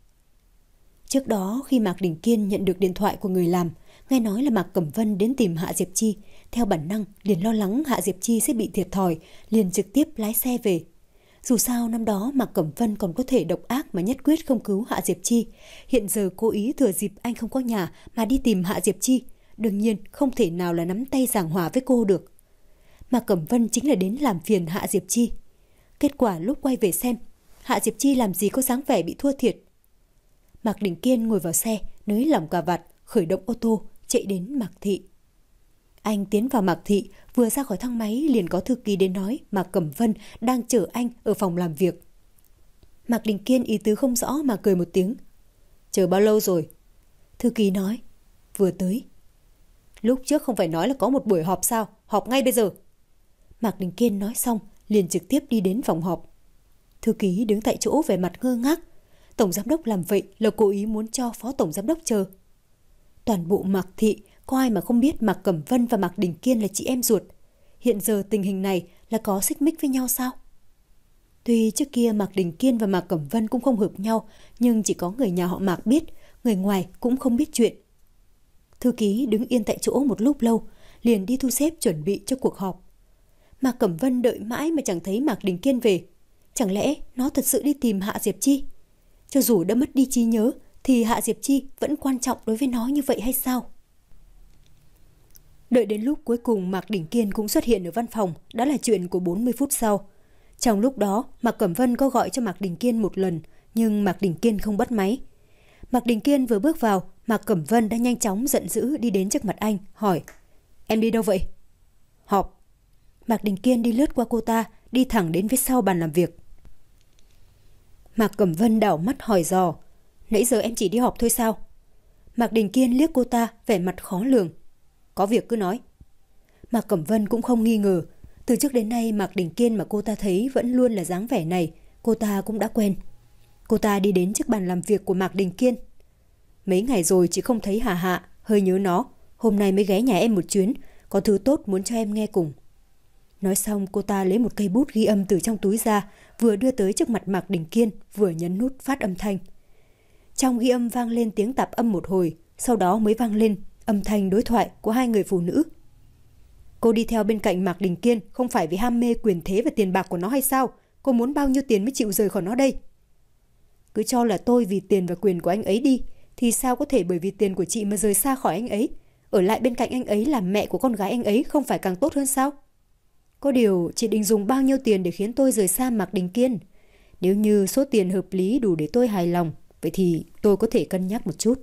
Trước đó khi Mạc Đình Kiên nhận được điện thoại của người làm, nghe nói là Mạc Cẩm Vân đến tìm Hạ Diệp Chi, theo bản năng liền lo lắng Hạ Diệp Chi sẽ bị thiệt thòi, liền trực tiếp lái xe về. Dù sao năm đó Mạc Cẩm Vân còn có thể độc ác mà nhất quyết không cứu Hạ Diệp Chi, hiện giờ cố ý thừa dịp anh không có nhà mà đi tìm Hạ Diệp Chi, đương nhiên không thể nào là nắm tay giảng hòa với cô được. Mạc Cẩm Vân chính là đến làm phiền Hạ Diệp Chi. Kết quả lúc quay về xem, Hạ Diệp Chi làm gì có dáng vẻ bị thua thiệt. Mạc Đình Kiên ngồi vào xe, nới lỏng cà vạt, khởi động ô tô, chạy đến Mạc Thị. Anh tiến vào Mạc Thị, vừa ra khỏi thang máy liền có thư ký đến nói Mạc Cẩm Vân đang chờ anh ở phòng làm việc. Mạc Đình Kiên ý tứ không rõ mà cười một tiếng. Chờ bao lâu rồi? Thư ký nói, vừa tới. Lúc trước không phải nói là có một buổi họp sao? Họp ngay bây giờ. Mạc Đình Kiên nói xong, liền trực tiếp đi đến phòng họp. Thư ký đứng tại chỗ vẻ mặt ngơ ngác. Tổng giám đốc làm vậy là cố ý muốn cho phó tổng giám đốc chờ. Toàn bộ Mạc Thị, có ai mà không biết Mạc Cẩm Vân và Mạc Đình Kiên là chị em ruột. Hiện giờ tình hình này là có xích mích với nhau sao? Tuy trước kia Mạc Đình Kiên và Mạc Cẩm Vân cũng không hợp nhau, nhưng chỉ có người nhà họ Mạc biết, người ngoài cũng không biết chuyện. Thư ký đứng yên tại chỗ một lúc lâu, liền đi thu xếp chuẩn bị cho cuộc họp. Mạc Cẩm Vân đợi mãi mà chẳng thấy Mạc Đình Kiên về. Chẳng lẽ nó thật sự đi tìm Hạ Diệp Chi? Cho dù đã mất đi trí nhớ, thì Hạ Diệp Chi vẫn quan trọng đối với nó như vậy hay sao? Đợi đến lúc cuối cùng Mạc Đình Kiên cũng xuất hiện ở văn phòng, đã là chuyện của bốn mươi phút sau. Trong lúc đó, Mạc Cẩm Vân có gọi cho Mạc Đình Kiên một lần, nhưng Mạc Đình Kiên không bắt máy. Mạc Đình Kiên vừa bước vào, Mạc Cẩm Vân đã nhanh chóng giận dữ đi đến trước mặt anh, hỏi: Em đi đâu vậy? Họp. Mạc Đình Kiên đi lướt qua cô ta, đi thẳng đến phía sau bàn làm việc. Mạc Cẩm Vân đảo mắt hỏi dò: Nãy giờ em chỉ đi họp thôi sao? Mạc Đình Kiên liếc cô ta, vẻ mặt khó lường. Có việc cứ nói. Mạc Cẩm Vân cũng không nghi ngờ. Từ trước đến nay Mạc Đình Kiên mà cô ta thấy vẫn luôn là dáng vẻ này, cô ta cũng đã quen. Cô ta đi đến trước bàn làm việc của Mạc Đình Kiên. Mấy ngày rồi chị không thấy Hà Hạ, hơi nhớ nó. Hôm nay mới ghé nhà em một chuyến, có thứ tốt muốn cho em nghe cùng. Nói xong cô ta lấy một cây bút ghi âm từ trong túi ra, vừa đưa tới trước mặt Mạc Đình Kiên, vừa nhấn nút phát âm thanh. Trong ghi âm vang lên tiếng tạp âm một hồi, sau đó mới vang lên âm thanh đối thoại của hai người phụ nữ. Cô đi theo bên cạnh Mạc Đình Kiên không phải vì ham mê quyền thế và tiền bạc của nó hay sao? Cô muốn bao nhiêu tiền mới chịu rời khỏi nó đây? Cứ cho là tôi vì tiền và quyền của anh ấy đi, thì sao có thể bởi vì tiền của chị mà rời xa khỏi anh ấy? Ở lại bên cạnh anh ấy làm mẹ của con gái anh ấy không phải càng tốt hơn sao? Có điều chị định dùng bao nhiêu tiền để khiến tôi rời xa Mạc Đình Kiên? Nếu như số tiền hợp lý đủ để tôi hài lòng, vậy thì tôi có thể cân nhắc một chút.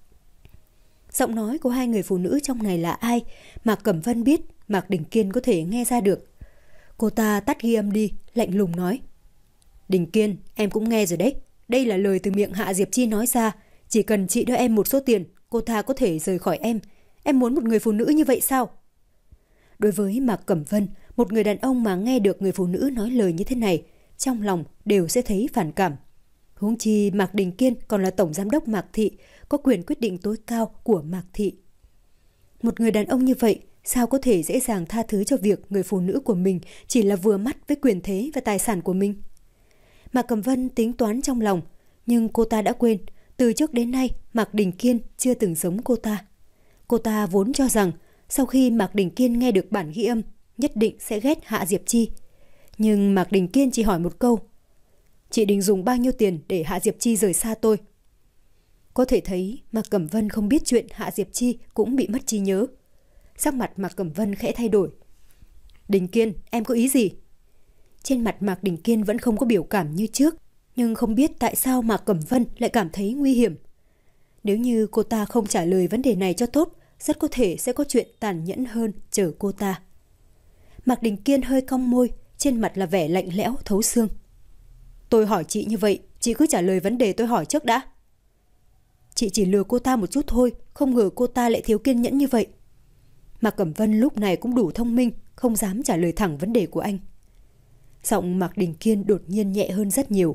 Giọng nói của hai người phụ nữ trong này là ai? Mạc Cẩm Vân biết, Mạc Đình Kiên có thể nghe ra được. Cô ta tắt ghi âm đi, lạnh lùng nói: Đình Kiên, em cũng nghe rồi đấy. Đây là lời từ miệng Hạ Diệp Chi nói ra. Chỉ cần chị đưa em một số tiền, cô ta có thể rời khỏi em. Em muốn một người phụ nữ như vậy sao? Đối với Mạc Cẩm Vân, một người đàn ông mà nghe được người phụ nữ nói lời như thế này, trong lòng đều sẽ thấy phản cảm. Huống chi Mạc Đình Kiên còn là tổng giám đốc Mạc Thị, có quyền quyết định tối cao của Mạc Thị. Một người đàn ông như vậy Sao có thể dễ dàng tha thứ cho việc người phụ nữ của mình chỉ là vừa mắt với quyền thế và tài sản của mình? Mạc Cẩm Vân tính toán trong lòng, nhưng cô ta đã quên, từ trước đến nay Mạc Đình Kiên chưa từng giống cô ta. Cô ta vốn cho rằng sau khi Mạc Đình Kiên nghe được bản ghi âm, nhất định sẽ ghét Hạ Diệp Chi. Nhưng Mạc Đình Kiên chỉ hỏi một câu: "Chị định dùng bao nhiêu tiền để Hạ Diệp Chi rời xa tôi?" Có thể thấy Mạc Cẩm Vân không biết chuyện Hạ Diệp Chi cũng bị mất trí nhớ. Sắc mặt Mạc Cẩm Vân khẽ thay đổi. "Đình Kiên, em có ý gì?" Trên mặt Mạc Đình Kiên vẫn không có biểu cảm như trước, nhưng không biết tại sao Mạc Cẩm Vân lại cảm thấy nguy hiểm. Nếu như cô ta không trả lời vấn đề này cho tốt, rất có thể sẽ có chuyện tàn nhẫn hơn chờ cô ta. Mạc Đình Kiên hơi cong môi, trên mặt là vẻ lạnh lẽo thấu xương. "Tôi hỏi chị như vậy, chị cứ trả lời vấn đề tôi hỏi trước đã." Chị chỉ lừa cô ta một chút thôi, không ngờ cô ta lại thiếu kiên nhẫn như vậy. Mạc Cẩm Vân lúc này cũng đủ thông minh, không dám trả lời thẳng vấn đề của anh. Giọng Mạc Đình Kiên đột nhiên nhẹ hơn rất nhiều.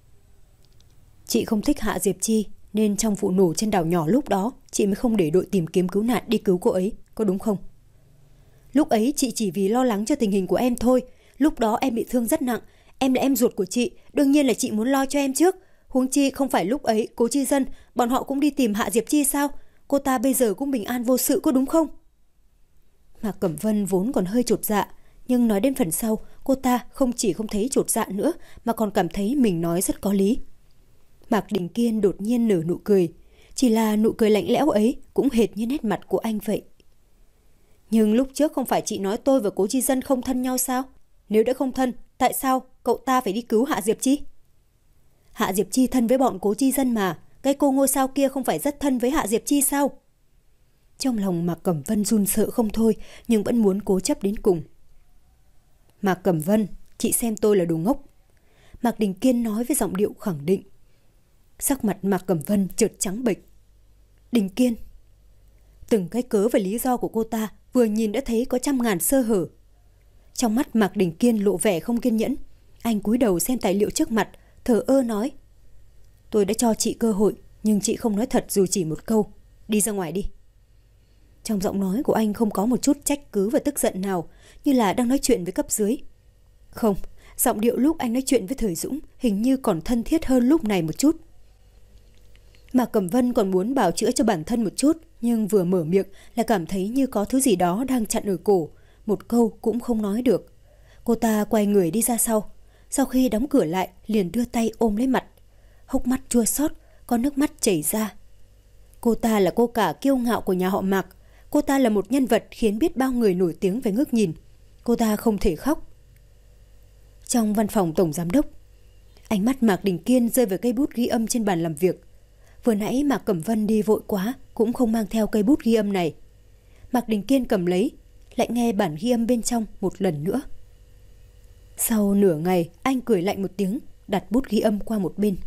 "Chị không thích Hạ Diệp Chi, nên trong vụ nổ trên đảo nhỏ lúc đó, chị mới không để đội tìm kiếm cứu nạn đi cứu cô ấy, có đúng không?" "Lúc ấy chị chỉ vì lo lắng cho tình hình của em thôi. Lúc đó em bị thương rất nặng, em là em ruột của chị, đương nhiên là chị muốn lo cho em trước. Huống chi không phải lúc ấy Cố Chi Dân, bọn họ cũng đi tìm Hạ Diệp Chi sao? Cô ta bây giờ cũng bình an vô sự, có đúng không?" Mạc Cẩm Vân vốn còn hơi chột dạ, nhưng nói đến phần sau, cô ta không chỉ không thấy chột dạ nữa, mà còn cảm thấy mình nói rất có lý. Mạc Đình Kiên đột nhiên nở nụ cười, chỉ là nụ cười lạnh lẽo ấy cũng hệt như nét mặt của anh vậy. "Nhưng lúc trước không phải chị nói tôi và Cố Chi Dân không thân nhau sao? Nếu đã không thân, tại sao cậu ta phải đi cứu Hạ Diệp Chi?" "Hạ Diệp Chi thân với bọn Cố Chi Dân mà, cái cô ngôi sao kia không phải rất thân với Hạ Diệp Chi sao?" Trong lòng Mạc Cẩm Vân run sợ không thôi, nhưng vẫn muốn cố chấp đến cùng. "Mạc Cẩm Vân, chị xem tôi là đồ ngốc." Mạc Đình Kiên nói với giọng điệu khẳng định. Sắc mặt Mạc Cẩm Vân chợt trắng bệch. Đình Kiên. Từng cái cớ và lý do của cô ta vừa nhìn đã thấy có trăm ngàn sơ hở. Trong mắt Mạc Đình Kiên lộ vẻ không kiên nhẫn. Anh cúi đầu xem tài liệu trước mặt, thờ ơ nói: "Tôi đã cho chị cơ hội, nhưng chị không nói thật dù chỉ một câu. Đi ra ngoài đi." Trong giọng nói của anh không có một chút trách cứ và tức giận nào, như là đang nói chuyện với cấp dưới. Không, giọng điệu lúc anh nói chuyện với Thời Dũng hình như còn thân thiết hơn lúc này một chút. Mạc Cẩm Vân còn muốn bào chữa cho bản thân một chút, nhưng vừa mở miệng là cảm thấy như có thứ gì đó đang chặn ở cổ, một câu cũng không nói được. Cô ta quay người đi ra sau, sau khi đóng cửa lại liền đưa tay ôm lấy mặt, hốc mắt chua xót, có nước mắt chảy ra. Cô ta là cô cả kiêu ngạo của nhà họ Mạc, cô ta là một nhân vật khiến biết bao người nổi tiếng phải ngước nhìn. Cô ta không thể khóc. Trong văn phòng tổng giám đốc, ánh mắt Mạc Đình Kiên rơi vào cây bút ghi âm trên bàn làm việc. Vừa nãy Mạc Cẩm Vân đi vội quá, cũng không mang theo cây bút ghi âm này. Mạc Đình Kiên cầm lấy, lại nghe bản ghi âm bên trong một lần nữa. Sau nửa ngày, anh cười lạnh một tiếng, đặt bút ghi âm qua một bên.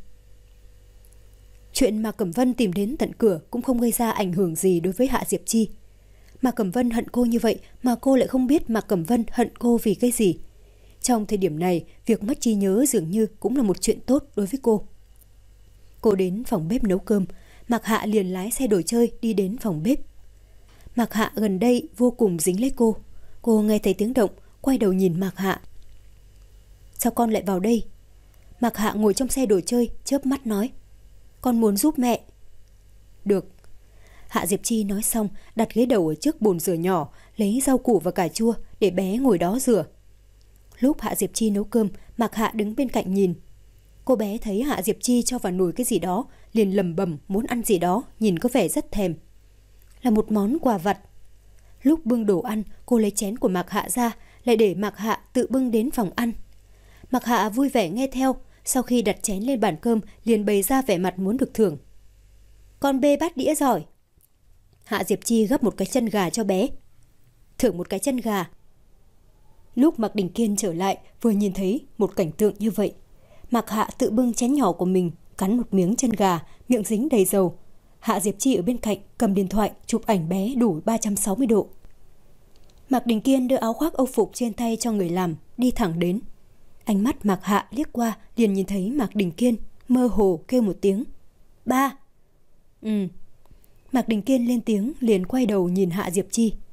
Chuyện Mạc Cẩm Vân tìm đến tận cửa cũng không gây ra ảnh hưởng gì đối với Hạ Diệp Chi. Mạc Cẩm Vân hận cô như vậy mà cô lại không biết Mạc Cẩm Vân hận cô vì cái gì. Trong thời điểm này, việc mất trí nhớ dường như cũng là một chuyện tốt đối với cô. Cô đến phòng bếp nấu cơm, Mạc Hạ liền lái xe đồ chơi đi đến phòng bếp. Mạc Hạ gần đây vô cùng dính lấy cô. Cô nghe thấy tiếng động, quay đầu nhìn Mạc Hạ. Sao con lại vào đây? Mạc Hạ ngồi trong xe đồ chơi, chớp mắt nói. Con muốn giúp mẹ. Được. Hạ Diệp Chi nói xong, đặt ghế đầu ở trước bồn rửa nhỏ, lấy rau củ và cà chua để bé ngồi đó rửa. Lúc Hạ Diệp Chi nấu cơm, Mạc Hạ đứng bên cạnh nhìn. Cô bé thấy Hạ Diệp Chi cho vào nồi cái gì đó, liền lầm bầm muốn ăn gì đó, nhìn có vẻ rất thèm. Là một món quà vặt. Lúc bưng đồ ăn, cô lấy chén của Mạc Hạ ra, lại để Mạc Hạ tự bưng đến phòng ăn. Mạc Hạ vui vẻ nghe theo, sau khi đặt chén lên bàn cơm, liền bày ra vẻ mặt muốn được thưởng. Con bê bát đĩa giỏi. Hạ Diệp Chi gấp một cái chân gà cho bé. Thưởng một cái chân gà. Lúc Mạc Đình Kiên trở lại, vừa nhìn thấy một cảnh tượng như vậy. Mạc Hạ tự bưng chén nhỏ của mình, cắn một miếng chân gà, miệng dính đầy dầu. Hạ Diệp Chi ở bên cạnh cầm điện thoại chụp ảnh bé đủ ba trăm sáu mươi độ. Mạc Đình Kiên đưa áo khoác âu phục trên tay cho người làm, đi thẳng đến. Ánh mắt Mạc Hạ liếc qua, liền nhìn thấy Mạc Đình Kiên mơ hồ kêu một tiếng. Ba. Ừ. Mạc Đình Kiên lên tiếng, liền quay đầu nhìn Hạ Diệp Chi.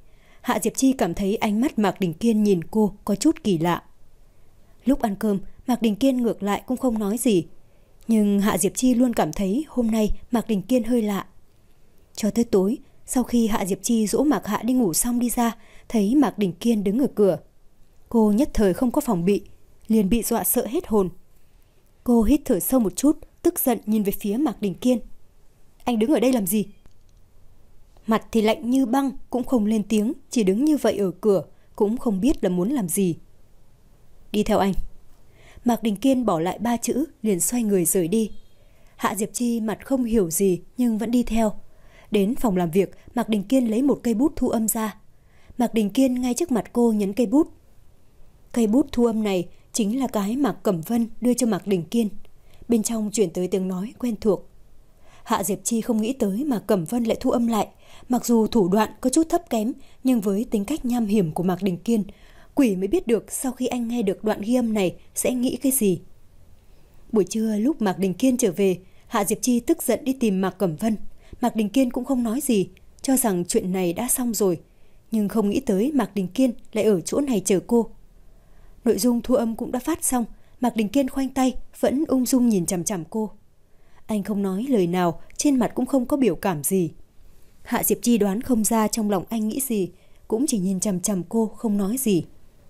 Hạ Diệp Chi cảm thấy ánh mắt Mạc Đình Kiên nhìn cô có chút kỳ lạ. Lúc ăn cơm, Mạc Đình Kiên ngược lại cũng không nói gì. Nhưng Hạ Diệp Chi luôn cảm thấy hôm nay Mạc Đình Kiên hơi lạ. Cho tới tối, sau khi Hạ Diệp Chi dỗ Mạc Hạ đi ngủ xong đi ra, thấy Mạc Đình Kiên đứng ở cửa. Cô nhất thời không có phòng bị, liền bị dọa sợ hết hồn. Cô hít thở sâu một chút, tức giận nhìn về phía Mạc Đình Kiên. Anh đứng ở đây làm gì? Mặt thì lạnh như băng, cũng không lên tiếng, chỉ đứng như vậy ở cửa, cũng không biết là muốn làm gì. Đi theo anh. Mạc Đình Kiên bỏ lại ba chữ, liền xoay người rời đi. Hạ Diệp Chi mặt không hiểu gì nhưng vẫn đi theo. Đến phòng làm việc, Mạc Đình Kiên lấy một cây bút thu âm ra. Mạc Đình Kiên ngay trước mặt cô nhấn cây bút. Cây bút thu âm này chính là cái Mạc Cẩm Vân đưa cho Mạc Đình Kiên. Bên trong chuyển tới tiếng nói quen thuộc. Hạ Diệp Chi không nghĩ tới Mạc Cẩm Vân lại thu âm lại. Mặc dù thủ đoạn có chút thấp kém, nhưng với tính cách nham hiểm của Mạc Đình Kiên, quỷ mới biết được sau khi anh nghe được đoạn ghi âm này sẽ nghĩ cái gì. Buổi trưa lúc Mạc Đình Kiên trở về, Hạ Diệp Chi tức giận đi tìm Mạc Cẩm Vân. Mạc Đình Kiên cũng không nói gì, cho rằng chuyện này đã xong rồi. Nhưng không nghĩ tới Mạc Đình Kiên lại ở chỗ này chờ cô. Nội dung thu âm cũng đã phát xong, Mạc Đình Kiên khoanh tay, vẫn ung dung nhìn chằm chằm cô. Anh không nói lời nào, trên mặt cũng không có biểu cảm gì. Hạ Diệp Chi đoán không ra trong lòng anh nghĩ gì, cũng chỉ nhìn chằm chằm cô không nói gì.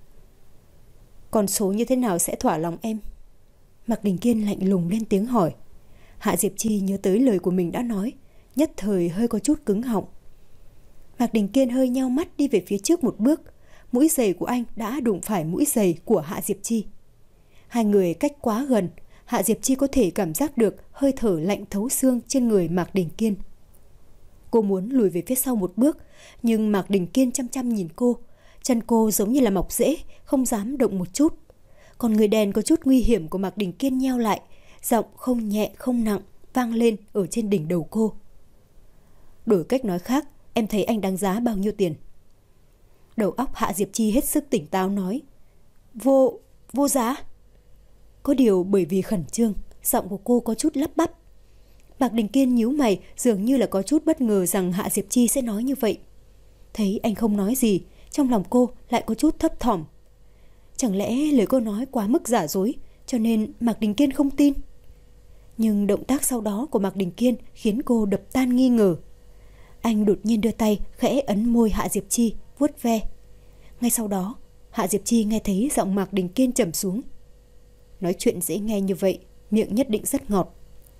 Con số như thế nào sẽ thỏa lòng em? Mạc Đình Kiên lạnh lùng lên tiếng hỏi. Hạ Diệp Chi nhớ tới lời của mình đã nói, nhất thời hơi có chút cứng họng. Mạc Đình Kiên hơi nheo mắt đi về phía trước một bước. Mũi giày của anh đã đụng phải mũi giày của Hạ Diệp Chi. Hai người cách quá gần, Hạ Diệp Chi có thể cảm giác được hơi thở lạnh thấu xương trên người Mạc Đình Kiên. Cô muốn lùi về phía sau một bước, nhưng Mạc Đình Kiên chăm chăm nhìn cô. Chân cô giống như là mọc rễ, không dám động một chút. Còn người đèn có chút nguy hiểm của Mạc Đình Kiên nheo lại, giọng không nhẹ không nặng vang lên ở trên đỉnh đầu cô. Đổi cách nói khác, em thấy anh đáng giá bao nhiêu tiền? Đầu óc Hạ Diệp Chi hết sức tỉnh táo nói. Vô, vô giá. Có điều bởi vì khẩn trương, giọng của cô có chút lắp bắp. Mạc Đình Kiên nhíu mày, dường như là có chút bất ngờ rằng Hạ Diệp Chi sẽ nói như vậy. Thấy anh không nói gì, trong lòng cô lại có chút thấp thỏm. Chẳng lẽ lời cô nói quá mức giả dối, cho nên Mạc Đình Kiên không tin? Nhưng động tác sau đó của Mạc Đình Kiên khiến cô đập tan nghi ngờ. Anh đột nhiên đưa tay khẽ ấn môi Hạ Diệp Chi, vuốt ve. Ngay sau đó, Hạ Diệp Chi nghe thấy giọng Mạc Đình Kiên trầm xuống. Nói chuyện dễ nghe như vậy, miệng nhất định rất ngọt.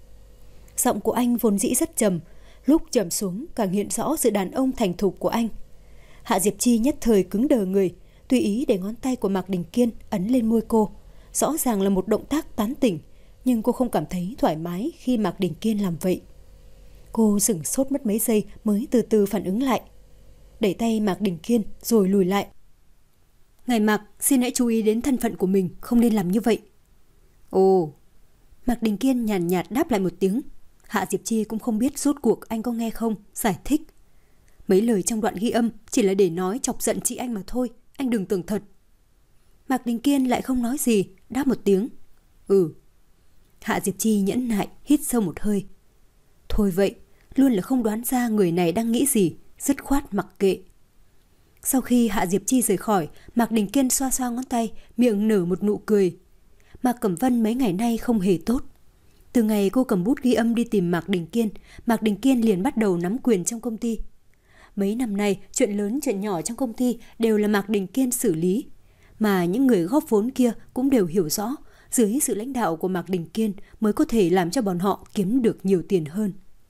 Giọng của anh vốn dĩ rất trầm, lúc trầm xuống càng hiện rõ sự đàn ông thành thục của anh. Hạ Diệp Chi nhất thời cứng đờ người, tùy ý để ngón tay của Mạc Đình Kiên ấn lên môi cô. Rõ ràng là một động tác tán tỉnh, nhưng cô không cảm thấy thoải mái khi Mạc Đình Kiên làm vậy. Cô sửng sốt mất mấy giây mới từ từ phản ứng lại. Đẩy tay Mạc Đình Kiên rồi lùi lại. Ngài Mạc, xin hãy chú ý đến thân phận của mình, không nên làm như vậy. Ồ. Mạc Đình Kiên nhàn nhạt, nhạt đáp lại một tiếng. Hạ Diệp Chi cũng không biết rốt cuộc anh có nghe không, giải thích. Mấy lời trong đoạn ghi âm chỉ là để nói chọc giận chị anh mà thôi, anh đừng tưởng thật. Mạc Đình Kiên lại không nói gì, đáp một tiếng. Ừ. Hạ Diệp Chi nhẫn nại, hít sâu một hơi. Thôi vậy, luôn là không đoán ra người này đang nghĩ gì, dứt khoát mặc kệ. Sau khi Hạ Diệp Chi rời khỏi, Mạc Đình Kiên xoa xoa ngón tay, miệng nở một nụ cười. Mạc Cẩm Vân mấy ngày nay không hề tốt. Từ ngày cô cầm bút ghi âm đi tìm Mạc Đình Kiên, Mạc Đình Kiên liền bắt đầu nắm quyền trong công ty. Mấy năm nay, chuyện lớn chuyện nhỏ trong công ty đều là Mạc Đình Kiên xử lý. Mà những người góp vốn kia cũng đều hiểu rõ, dưới sự lãnh đạo của Mạc Đình Kiên mới có thể làm cho bọn họ kiếm được nhiều tiền hơn.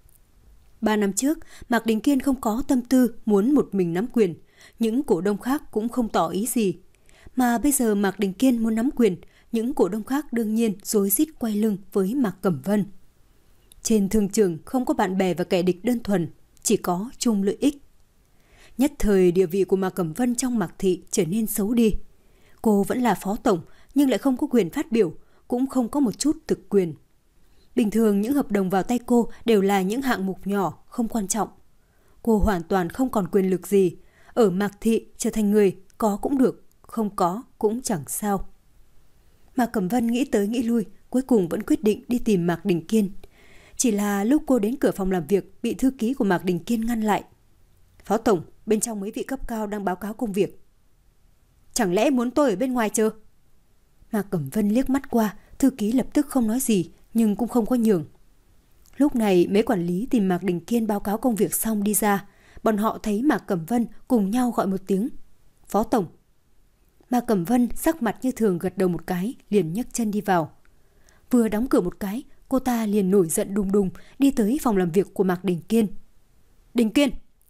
Ba năm trước, Mạc Đình Kiên không có tâm tư muốn một mình nắm quyền. Những cổ đông khác cũng không tỏ ý gì. Mà bây giờ Mạc Đình Kiên muốn nắm quyền, những cổ đông khác đương nhiên rối rít quay lưng với Mạc Cẩm Vân. Trên thương trường không có bạn bè và kẻ địch đơn thuần, chỉ có chung lợi ích. Nhất thời địa vị của Mạc Cẩm Vân trong Mạc Thị trở nên xấu đi. Cô vẫn là phó tổng nhưng lại không có quyền phát biểu, cũng không có một chút thực quyền. Bình thường những hợp đồng vào tay cô đều là những hạng mục nhỏ, không quan trọng. Cô hoàn toàn không còn quyền lực gì. Ở Mạc Thị trở thành người có cũng được, không có cũng chẳng sao. Mạc Cẩm Vân nghĩ tới nghĩ lui, cuối cùng vẫn quyết định đi tìm Mạc Đình Kiên. Chỉ là lúc cô đến cửa phòng làm việc bị thư ký của Mạc Đình Kiên ngăn lại. Phó tổng, bên trong mấy vị cấp cao đang báo cáo công việc. Chẳng lẽ muốn tôi ở bên ngoài chờ? Mạc Cẩm Vân liếc mắt qua, thư ký lập tức không nói gì, nhưng cũng không có nhường. Lúc này mấy quản lý tìm Mạc Đình Kiên báo cáo công việc xong đi ra. Bọn họ thấy Mạc Cẩm Vân cùng nhau gọi một tiếng: Phó Tổng. Mạc Cẩm Vân sắc mặt như thường gật đầu một cái, liền nhấc chân đi vào. Vừa đóng cửa một cái, cô ta liền nổi giận đùng đùng đi tới phòng làm việc của Mạc Đình Kiên. Đình Kiên!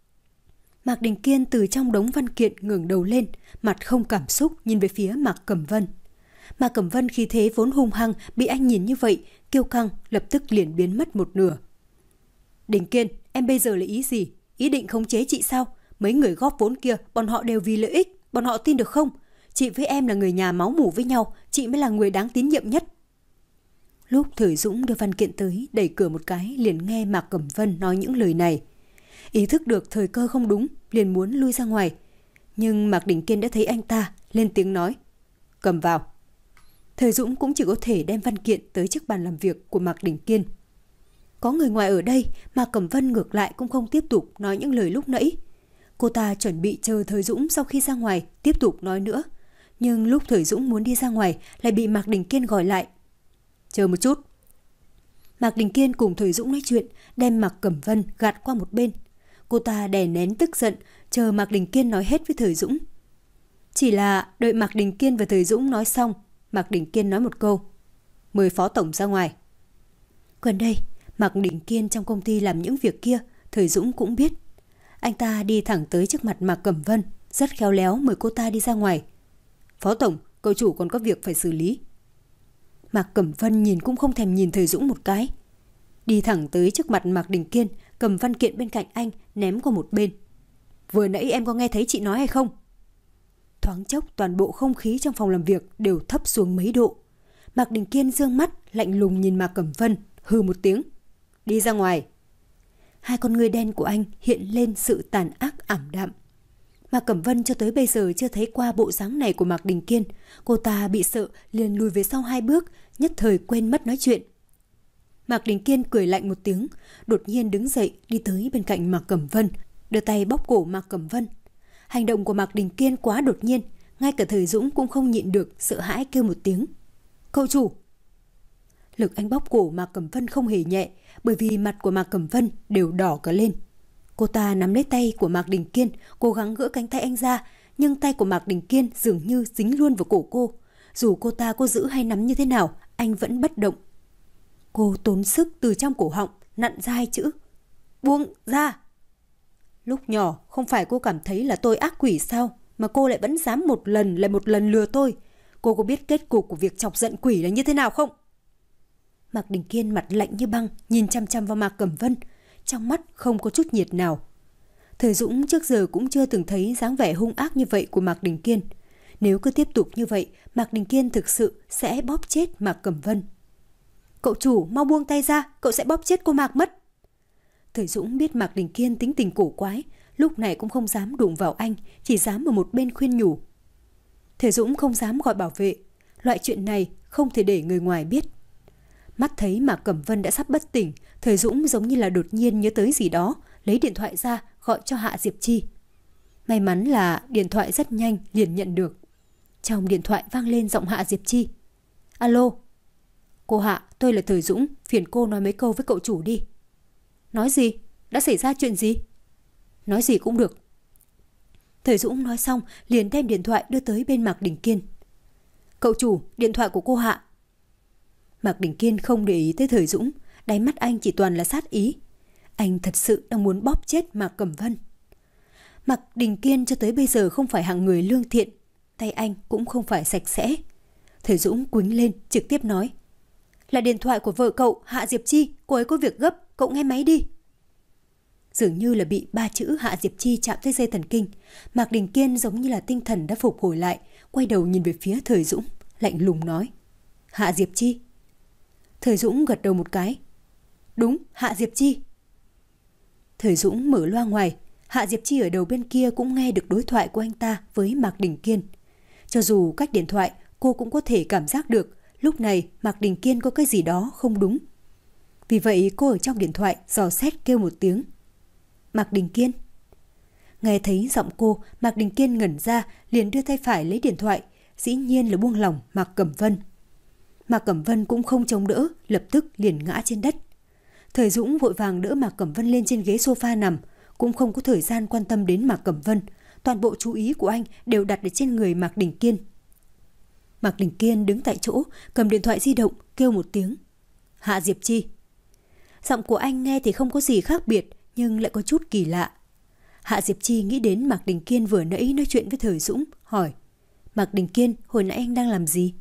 Mạc Đình Kiên từ trong đống văn kiện ngẩng đầu lên, mặt không cảm xúc nhìn về phía Mạc Cẩm Vân. Mạc Cẩm Vân khí thế vốn hung hăng bị anh nhìn như vậy, kiêu căng lập tức liền biến mất một nửa. Đình Kiên, em bây giờ là ý gì? Ý định khống chế chị sao? Mấy người góp vốn kia, bọn họ đều vì lợi ích, bọn họ tin được không? Chị với em là người nhà máu mủ với nhau, chị mới là người đáng tín nhiệm nhất. Lúc Thời Dũng đưa văn kiện tới, đẩy cửa một cái, liền nghe Mạc Cẩm Vân nói những lời này. Ý thức được thời cơ không đúng, liền muốn lui ra ngoài. Nhưng Mạc Đình Kiên đã thấy anh ta, lên tiếng nói: Cầm vào. Thời Dũng cũng chỉ có thể đem văn kiện tới trước bàn làm việc của Mạc Đình Kiên. Có người ngoài ở đây, Mạc Cẩm Vân ngược lại cũng không tiếp tục nói những lời lúc nãy. Cô ta chuẩn bị chờ Thời Dũng sau khi ra ngoài tiếp tục nói nữa. Nhưng lúc Thời Dũng muốn đi ra ngoài lại bị Mạc Đình Kiên gọi lại. Chờ một chút. Mạc Đình Kiên cùng Thời Dũng nói chuyện, đem Mạc Cẩm Vân gạt qua một bên. Cô ta đè nén tức giận, chờ Mạc Đình Kiên nói hết với Thời Dũng. Chỉ là đợi Mạc Đình Kiên và Thời Dũng nói xong, Mạc Đình Kiên nói một câu: Mời Phó Tổng ra ngoài. Gần đây, Mạc Đình Kiên trong công ty làm những việc kia, Thời Dũng cũng biết. Anh ta đi thẳng tới trước mặt Mạc Cẩm Vân, rất khéo léo mời cô ta đi ra ngoài. Phó Tổng, cậu chủ còn có việc phải xử lý. Mạc Cẩm Vân nhìn cũng không thèm nhìn Thời Dũng một cái. Đi thẳng tới trước mặt Mạc Đình Kiên, cầm văn kiện bên cạnh anh ném qua một bên. Vừa nãy em có nghe thấy chị nói hay không? Thoáng chốc toàn bộ không khí trong phòng làm việc đều thấp xuống mấy độ. Mạc Đình Kiên dương mắt lạnh lùng nhìn Mạc Cẩm Vân, hừ một tiếng. Đi ra ngoài. Hai con ngươi đen của anh hiện lên sự tàn ác ảm đạm. Mạc Cẩm Vân cho tới bây giờ chưa thấy qua bộ dáng này của Mạc Đình Kiên. Cô ta bị sợ liền lùi về sau hai bước, nhất thời quên mất nói chuyện. Mạc Đình Kiên cười lạnh một tiếng, đột nhiên đứng dậy đi tới bên cạnh Mạc Cẩm Vân, đưa tay bóp cổ Mạc Cẩm Vân. Hành động của Mạc Đình Kiên quá đột nhiên, ngay cả Thời Dũng cũng không nhịn được, sợ hãi kêu một tiếng. Cậu chủ! Lực anh bóp cổ Mạc Cẩm Vân không hề nhẹ, bởi vì mặt của Mạc Cẩm Vân đều đỏ cả lên. Cô ta nắm lấy tay của Mạc Đình Kiên, cố gắng gỡ cánh tay anh ra, nhưng tay của Mạc Đình Kiên dường như dính luôn vào cổ cô. Dù cô ta có giữ hay nắm như thế nào, anh vẫn bất động. Cô tốn sức từ trong cổ họng nặn ra hai chữ: Buông ra! Lúc nhỏ không phải cô cảm thấy là tôi ác quỷ sao, mà cô lại vẫn dám một lần lại một lần lừa tôi. Cô có biết kết cục của việc chọc giận quỷ là như thế nào không? Mạc Đình Kiên mặt lạnh như băng nhìn chăm chăm vào Mạc Cẩm Vân, trong mắt không có chút nhiệt nào. Thời Dũng trước giờ cũng chưa từng thấy dáng vẻ hung ác như vậy của Mạc Đình Kiên. Nếu cứ tiếp tục như vậy, Mạc Đình Kiên thực sự sẽ bóp chết Mạc Cẩm Vân. Cậu chủ mau buông tay ra, cậu sẽ bóp chết cô Mạc mất. Thời Dũng biết Mạc Đình Kiên tính tình cổ quái, lúc này cũng không dám đụng vào anh, chỉ dám ở một bên khuyên nhủ. Thời Dũng không dám gọi bảo vệ, loại chuyện này không thể để người ngoài biết. Mắt thấy Mạc Cẩm Vân đã sắp bất tỉnh, Thời Dũng giống như là đột nhiên nhớ tới gì đó, lấy điện thoại ra gọi cho Hạ Diệp Chi. May mắn là điện thoại rất nhanh liền nhận được. Trong điện thoại vang lên giọng Hạ Diệp Chi. Alo. Cô Hạ, tôi là Thời Dũng, phiền cô nói mấy câu với cậu chủ đi. Nói gì? Đã xảy ra chuyện gì? Nói gì cũng được. Thời Dũng nói xong liền đem điện thoại đưa tới bên Mạc Đình Kiên. Cậu chủ, điện thoại của cô Hạ. Mạc Đình Kiên không để ý tới Thời Dũng, đáy mắt anh chỉ toàn là sát ý. Anh thật sự đang muốn bóp chết Mạc Cẩm Vân. Mạc Đình Kiên cho tới bây giờ không phải hạng người lương thiện, tay anh cũng không phải sạch sẽ. Thời Dũng quýnh lên trực tiếp nói. Là điện thoại của vợ cậu, Hạ Diệp Chi, cô ấy có việc gấp, cậu nghe máy đi. Dường như là bị ba chữ Hạ Diệp Chi chạm tới dây thần kinh, Mạc Đình Kiên giống như là tinh thần đã phục hồi lại, quay đầu nhìn về phía Thời Dũng, lạnh lùng nói. Hạ Diệp Chi. Thời Dũng gật đầu một cái. Đúng, Hạ Diệp Chi. Thời Dũng mở loa ngoài, Hạ Diệp Chi ở đầu bên kia cũng nghe được đối thoại của anh ta với Mạc Đình Kiên. Cho dù cách điện thoại, cô cũng có thể cảm giác được lúc này Mạc Đình Kiên có cái gì đó không đúng. Vì vậy cô ở trong điện thoại dò xét kêu một tiếng. Mạc Đình Kiên. Nghe thấy giọng cô, Mạc Đình Kiên ngẩn ra, liền đưa tay phải lấy điện thoại, dĩ nhiên là buông lỏng Mạc Cẩm Vân. Mạc Cẩm Vân cũng không chống đỡ, lập tức liền ngã trên đất. Thời Dũng vội vàng đỡ Mạc Cẩm Vân lên trên ghế sofa nằm, cũng không có thời gian quan tâm đến Mạc Cẩm Vân, toàn bộ chú ý của anh đều đặt ở trên người Mạc Đình Kiên. Mạc Đình Kiên đứng tại chỗ, cầm điện thoại di động, kêu một tiếng. Hạ Diệp Chi. Giọng của anh nghe thì không có gì khác biệt, nhưng lại có chút kỳ lạ. Hạ Diệp Chi nghĩ đến Mạc Đình Kiên vừa nãy nói chuyện với Thời Dũng, hỏi. Mạc Đình Kiên, hồi nãy anh đang làm gì?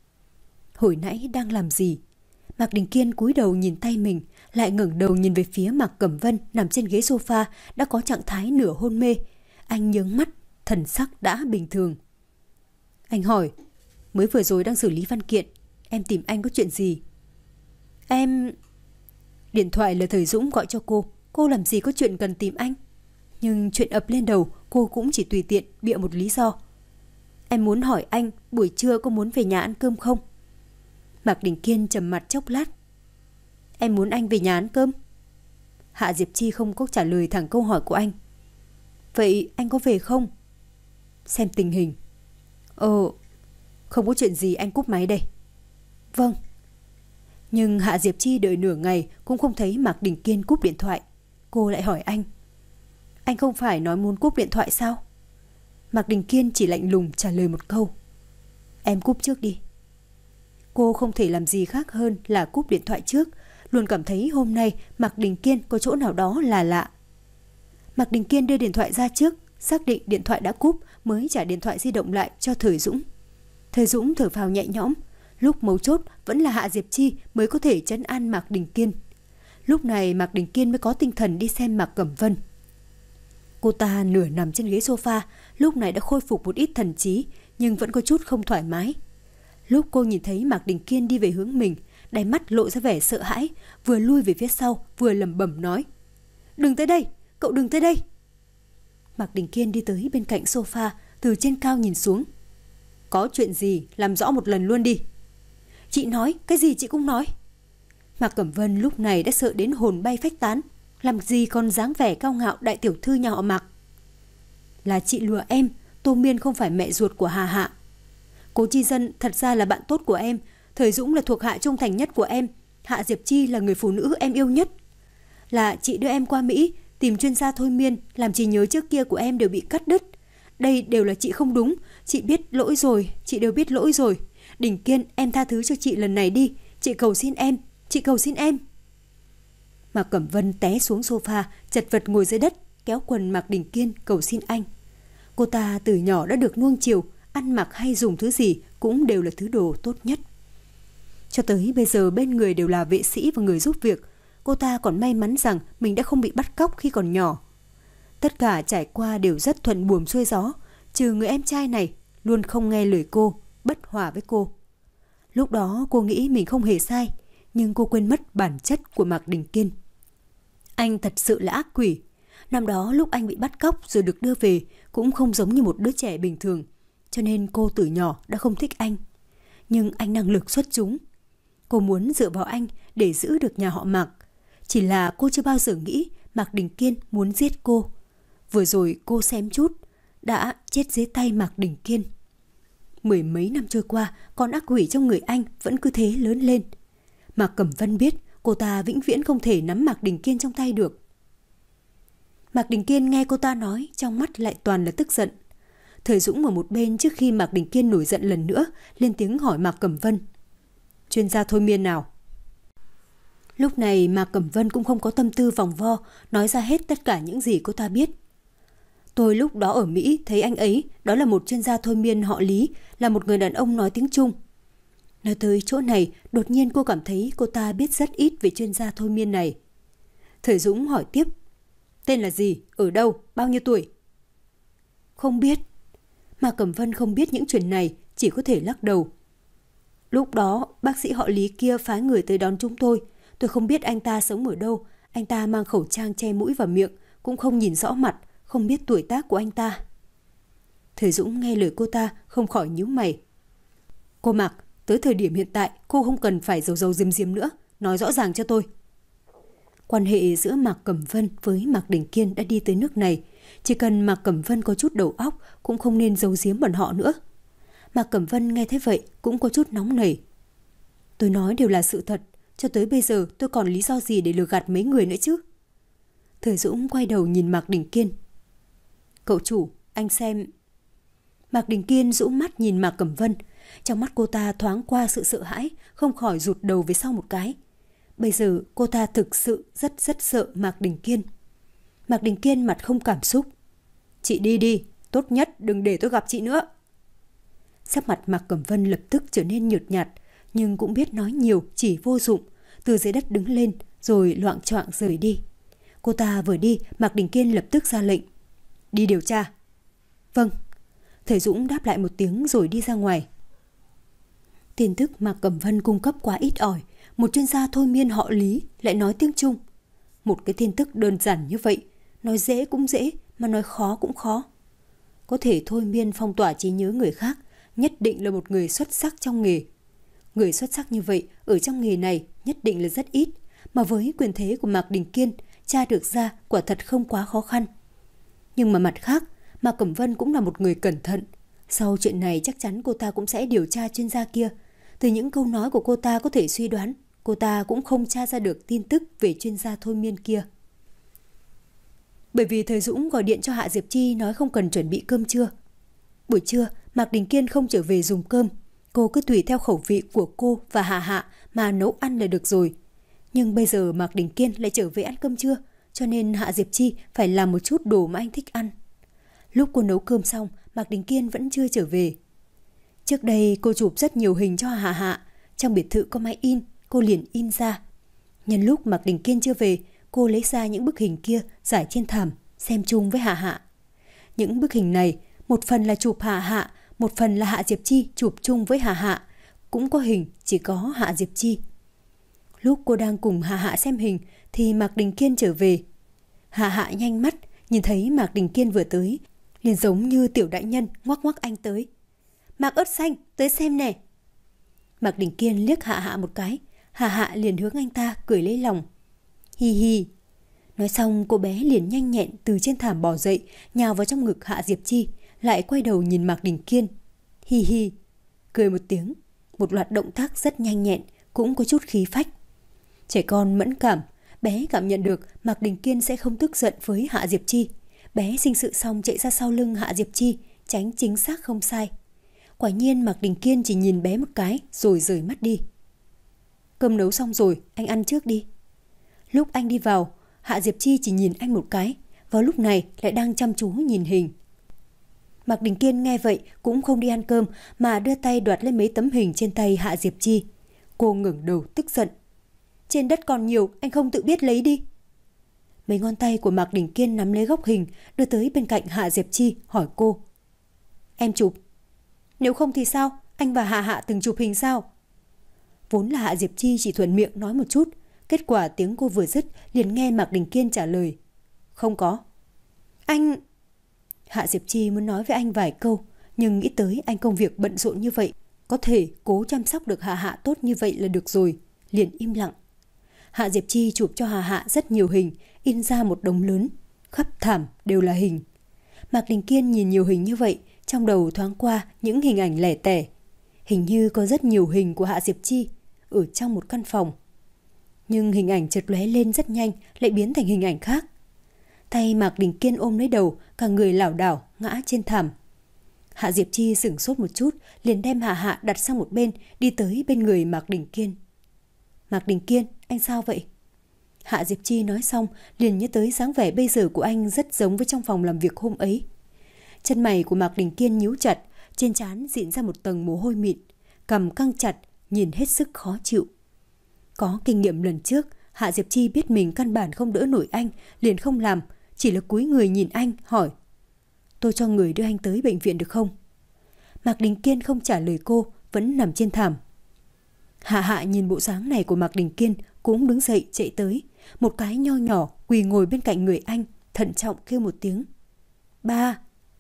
Hồi nãy đang làm gì? Mạc Đình Kiên cúi đầu nhìn tay mình, lại ngẩng đầu nhìn về phía Mạc Cẩm Vân nằm trên ghế sofa đã có trạng thái nửa hôn mê. Anh nhướng mắt, thần sắc đã bình thường. Anh hỏi, mới vừa rồi đang xử lý văn kiện, em tìm anh có chuyện gì? Em... Điện thoại là Thời Dũng gọi cho cô, cô làm gì có chuyện cần tìm anh? Nhưng chuyện ập lên đầu, cô cũng chỉ tùy tiện bịa một lý do. Em muốn hỏi anh, buổi trưa có muốn về nhà ăn cơm không? Mạc Đình Kiên trầm mặt chốc lát. Em muốn anh về nhà ăn cơm? Hạ Diệp Chi không có trả lời thẳng câu hỏi của anh. Vậy anh có về không? Xem tình hình. Ờ, không có chuyện gì, anh cúp máy đây. Vâng. Nhưng Hạ Diệp Chi đợi nửa ngày cũng không thấy Mạc Đình Kiên cúp điện thoại. Cô lại hỏi anh. Anh không phải nói muốn cúp điện thoại sao? Mạc Đình Kiên chỉ lạnh lùng trả lời một câu. Em cúp trước đi. Cô không thể làm gì khác hơn là cúp điện thoại trước, luôn cảm thấy hôm nay Mạc Đình Kiên có chỗ nào đó là lạ. Mạc Đình Kiên đưa điện thoại ra trước, xác định điện thoại đã cúp mới trả điện thoại di động lại cho Thời Dũng. Thời Dũng thở phào nhẹ nhõm, lúc mấu chốt vẫn là Hạ Diệp Chi mới có thể trấn an Mạc Đình Kiên. Lúc này Mạc Đình Kiên mới có tinh thần đi xem Mạc Cẩm Vân. Cô ta nửa nằm trên ghế sofa, lúc này đã khôi phục một ít thần trí, nhưng vẫn có chút không thoải mái. Lúc cô nhìn thấy Mạc Đình Kiên đi về hướng mình, đáy mắt lộ ra vẻ sợ hãi, vừa lui về phía sau, vừa lẩm bẩm nói. Đừng tới đây, cậu đừng tới đây. Mạc Đình Kiên đi tới bên cạnh sofa, từ trên cao nhìn xuống. Có chuyện gì, làm rõ một lần luôn đi. Chị nói, cái gì chị cũng nói. Mạc Cẩm Vân lúc này đã sợ đến hồn bay phách tán, làm gì còn dáng vẻ cao ngạo đại tiểu thư nhà họ Mạc. Là chị lừa em, Tô Miên không phải mẹ ruột của Hà Hạ. Cố Chi Dân thật ra là bạn tốt của em, Thời Dũng là thuộc hạ trung thành nhất của em, Hạ Diệp Chi là người phụ nữ em yêu nhất. Là chị đưa em qua Mỹ tìm chuyên gia thôi miên, làm trí nhớ trước kia của em đều bị cắt đứt. Đây đều là chị không đúng, chị biết lỗi rồi, chị đều biết lỗi rồi. Đình Kiên, em tha thứ cho chị lần này đi, chị cầu xin em, chị cầu xin em. Mạc Cẩm Vân té xuống sofa, chật vật ngồi dưới đất, kéo quần Mạc Đình Kiên cầu xin anh. Cô ta từ nhỏ đã được nuông chiều, ăn mặc hay dùng thứ gì cũng đều là thứ đồ tốt nhất. Cho tới bây giờ bên người đều là vệ sĩ và người giúp việc, cô ta còn may mắn rằng mình đã không bị bắt cóc khi còn nhỏ. Tất cả trải qua đều rất thuận buồm xuôi gió, trừ người em trai này luôn không nghe lời cô, bất hòa với cô. Lúc đó cô nghĩ mình không hề sai, nhưng cô quên mất bản chất của Mạc Đình Kiên. Anh thật sự là ác quỷ. Năm đó lúc anh bị bắt cóc rồi được đưa về cũng không giống như một đứa trẻ bình thường, cho nên cô từ nhỏ đã không thích anh. Nhưng anh năng lực xuất chúng. Cô muốn dựa vào anh để giữ được nhà họ Mạc. Chỉ là cô chưa bao giờ nghĩ Mạc Đình Kiên muốn giết cô. Vừa rồi cô xem chút, đã chết dưới tay Mạc Đình Kiên. Mười mấy năm trôi qua, con ác quỷ trong người anh vẫn cứ thế lớn lên. Mạc Cẩm Vân biết cô ta vĩnh viễn không thể nắm Mạc Đình Kiên trong tay được. Mạc Đình Kiên nghe cô ta nói, trong mắt lại toàn là tức giận. Thời Dũng ở một bên trước khi Mạc Đình Kiên nổi giận lần nữa, lên tiếng hỏi Mạc Cẩm Vân. Chuyên gia thôi miên nào? Lúc này Mạc Cẩm Vân cũng không có tâm tư vòng vo, nói ra hết tất cả những gì cô ta biết. Tôi lúc đó ở Mỹ thấy anh ấy, đó là một chuyên gia thôi miên họ Lý, là một người đàn ông nói tiếng Trung. Nói tới chỗ này, đột nhiên cô cảm thấy cô ta biết rất ít về chuyên gia thôi miên này. Thời Dũng hỏi tiếp. Tên là gì? Ở đâu? Bao nhiêu tuổi? Không biết. Mạc Cẩm Vân không biết những chuyện này, chỉ có thể lắc đầu. Lúc đó, bác sĩ họ Lý kia phái người tới đón chúng tôi. Tôi không biết anh ta sống ở đâu. Anh ta mang khẩu trang che mũi và miệng, cũng không nhìn rõ mặt, không biết tuổi tác của anh ta. Thời Dũng nghe lời cô ta, không khỏi nhíu mày. Cô Mạc, tới thời điểm hiện tại, cô không cần phải giấu giấu diếm diếm nữa. Nói rõ ràng cho tôi. Quan hệ giữa Mạc Cẩm Vân với Mạc Đình Kiên đã đi tới nước này, Chỉ cần Mạc Cẩm Vân có chút đầu óc cũng không nên giấu giếm bọn họ nữa. Mạc Cẩm Vân nghe thấy vậy cũng có chút nóng nảy. Tôi nói đều là sự thật, cho tới bây giờ tôi còn lý do gì để lừa gạt mấy người nữa chứ? Thời Dũng quay đầu nhìn Mạc Đình Kiên. Cậu chủ, anh xem. Mạc Đình Kiên rũ mắt nhìn Mạc Cẩm Vân. Trong mắt cô ta thoáng qua sự sợ hãi, không khỏi rụt đầu về sau một cái. Bây giờ cô ta thực sự rất rất sợ Mạc Đình Kiên. Mạc Đình Kiên mặt không cảm xúc. Chị đi đi, tốt nhất đừng để tôi gặp chị nữa. Sắc mặt Mạc Cẩm Vân lập tức trở nên nhợt nhạt, nhưng cũng biết nói nhiều chỉ vô dụng. Từ dưới đất đứng lên rồi loạng choạng rời đi. Cô ta vừa đi, Mạc Đình Kiên lập tức ra lệnh. Đi điều tra. Vâng. Thời Dũng đáp lại một tiếng rồi đi ra ngoài. Tin tức Mạc Cẩm Vân cung cấp quá ít ỏi. Một chuyên gia thôi miên họ Lý lại nói tiếng Trung. Một cái tin tức đơn giản như vậy, nói dễ cũng dễ, mà nói khó cũng khó. Có thể thôi miên phong tỏa trí nhớ người khác, nhất định là một người xuất sắc trong nghề. Người xuất sắc như vậy ở trong nghề này nhất định là rất ít, mà với quyền thế của Mạc Đình Kiên, tra được ra quả thật không quá khó khăn. Nhưng mà mặt khác, Mạc Cẩm Vân cũng là một người cẩn thận. Sau chuyện này chắc chắn cô ta cũng sẽ điều tra chuyên gia kia. Từ những câu nói của cô ta có thể suy đoán, cô ta cũng không tra ra được tin tức về chuyên gia thôi miên kia. Bởi vì Thời Dũng gọi điện cho Hạ Diệp Chi nói không cần chuẩn bị cơm trưa. Buổi trưa, Mạc Đình Kiên không trở về dùng cơm. Cô cứ tùy theo khẩu vị của cô và Hạ Hạ mà nấu ăn là được rồi. Nhưng bây giờ Mạc Đình Kiên lại trở về ăn cơm trưa, cho nên Hạ Diệp Chi phải làm một chút đồ mà anh thích ăn. Lúc cô nấu cơm xong, Mạc Đình Kiên vẫn chưa trở về. Trước đây cô chụp rất nhiều hình cho Hạ Hạ. Trong biệt thự có máy in, cô liền in ra. Nhân lúc Mạc Đình Kiên chưa về, cô lấy ra những bức hình kia rải trên thảm, xem chung với Hạ Hạ. Những bức hình này, một phần là chụp Hạ Hạ, một phần là Hạ Diệp Chi chụp chung với Hạ Hạ. Cũng có hình chỉ có Hạ Diệp Chi. Lúc cô đang cùng Hạ Hạ xem hình thì Mạc Đình Kiên trở về. Hạ Hạ nhanh mắt, nhìn thấy Mạc Đình Kiên vừa tới, liền giống như tiểu đại nhân ngoắc ngoắc anh tới. Mạc ớt xanh, tới xem nè. Mạc Đình Kiên liếc Hạ Hạ một cái, Hạ Hạ liền hướng anh ta cười lấy lòng. Hi hi. Nói xong cô bé liền nhanh nhẹn từ trên thảm bò dậy, nhào vào trong ngực Hạ Diệp Chi, lại quay đầu nhìn Mạc Đình Kiên. Hi hi. Cười một tiếng, một loạt động tác rất nhanh nhẹn, cũng có chút khí phách. Trẻ con mẫn cảm, bé cảm nhận được Mạc Đình Kiên sẽ không tức giận với Hạ Diệp Chi. Bé sinh sự xong chạy ra sau lưng Hạ Diệp Chi, tránh chính xác không sai. Quả nhiên Mạc Đình Kiên chỉ nhìn bé một cái rồi rời mắt đi. Cơm nấu xong rồi, anh ăn trước đi. Lúc anh đi vào, Hạ Diệp Chi chỉ nhìn anh một cái, vào lúc này lại đang chăm chú nhìn hình. Mạc Đình Kiên nghe vậy cũng không đi ăn cơm mà đưa tay đoạt lên mấy tấm hình trên tay Hạ Diệp Chi. Cô ngẩng đầu tức giận. Trên đất còn nhiều, anh không tự biết lấy đi. Mấy ngón tay của Mạc Đình Kiên nắm lấy góc hình, đưa tới bên cạnh Hạ Diệp Chi, hỏi cô. Em chụp. Nếu không thì sao? Anh và Hạ Hạ từng chụp hình sao? Vốn là Hạ Diệp Chi chỉ thuận miệng nói một chút, kết quả tiếng cô vừa dứt liền nghe Mạc Đình Kiên trả lời. Không có. Anh... Hạ Diệp Chi muốn nói với anh vài câu, nhưng nghĩ tới anh công việc bận rộn như vậy, có thể cố chăm sóc được Hạ Hạ tốt như vậy là được rồi, liền im lặng. Hạ Diệp Chi chụp cho Hạ Hạ rất nhiều hình, in ra một đống lớn, khắp thảm đều là hình. Mạc Đình Kiên nhìn nhiều hình như vậy, trong đầu thoáng qua những hình ảnh lẻ tẻ. Hình như có rất nhiều hình của Hạ Diệp Chi ở trong một căn phòng. Nhưng hình ảnh chợt lóe lên rất nhanh, lại biến thành hình ảnh khác. Tay Mạc Đình Kiên ôm lấy đầu, cả người lảo đảo ngã trên thảm. Hạ Diệp Chi sửng sốt một chút, liền đem Hạ Hạ đặt sang một bên, đi tới bên người Mạc Đình Kiên. Mạc Đình Kiên, anh sao vậy? Hạ Diệp Chi nói xong, liền nhớ tới dáng vẻ bây giờ của anh rất giống với trong phòng làm việc hôm ấy. Chân mày của Mạc Đình Kiên nhíu chặt, trên trán dịn ra một tầng mồ hôi mịn, cằm căng chặt, nhìn hết sức khó chịu. Có kinh nghiệm lần trước, Hạ Diệp Chi biết mình căn bản không đỡ nổi anh, liền không làm, chỉ là cúi người nhìn anh, hỏi. Tôi cho người đưa anh tới bệnh viện được không? Mạc Đình Kiên không trả lời cô, vẫn nằm trên thảm. Hạ Hạ nhìn bộ dáng này của Mạc Đình Kiên cũng đứng dậy chạy tới, một cái nho nhỏ quỳ ngồi bên cạnh người anh, thận trọng kêu một tiếng. Ba!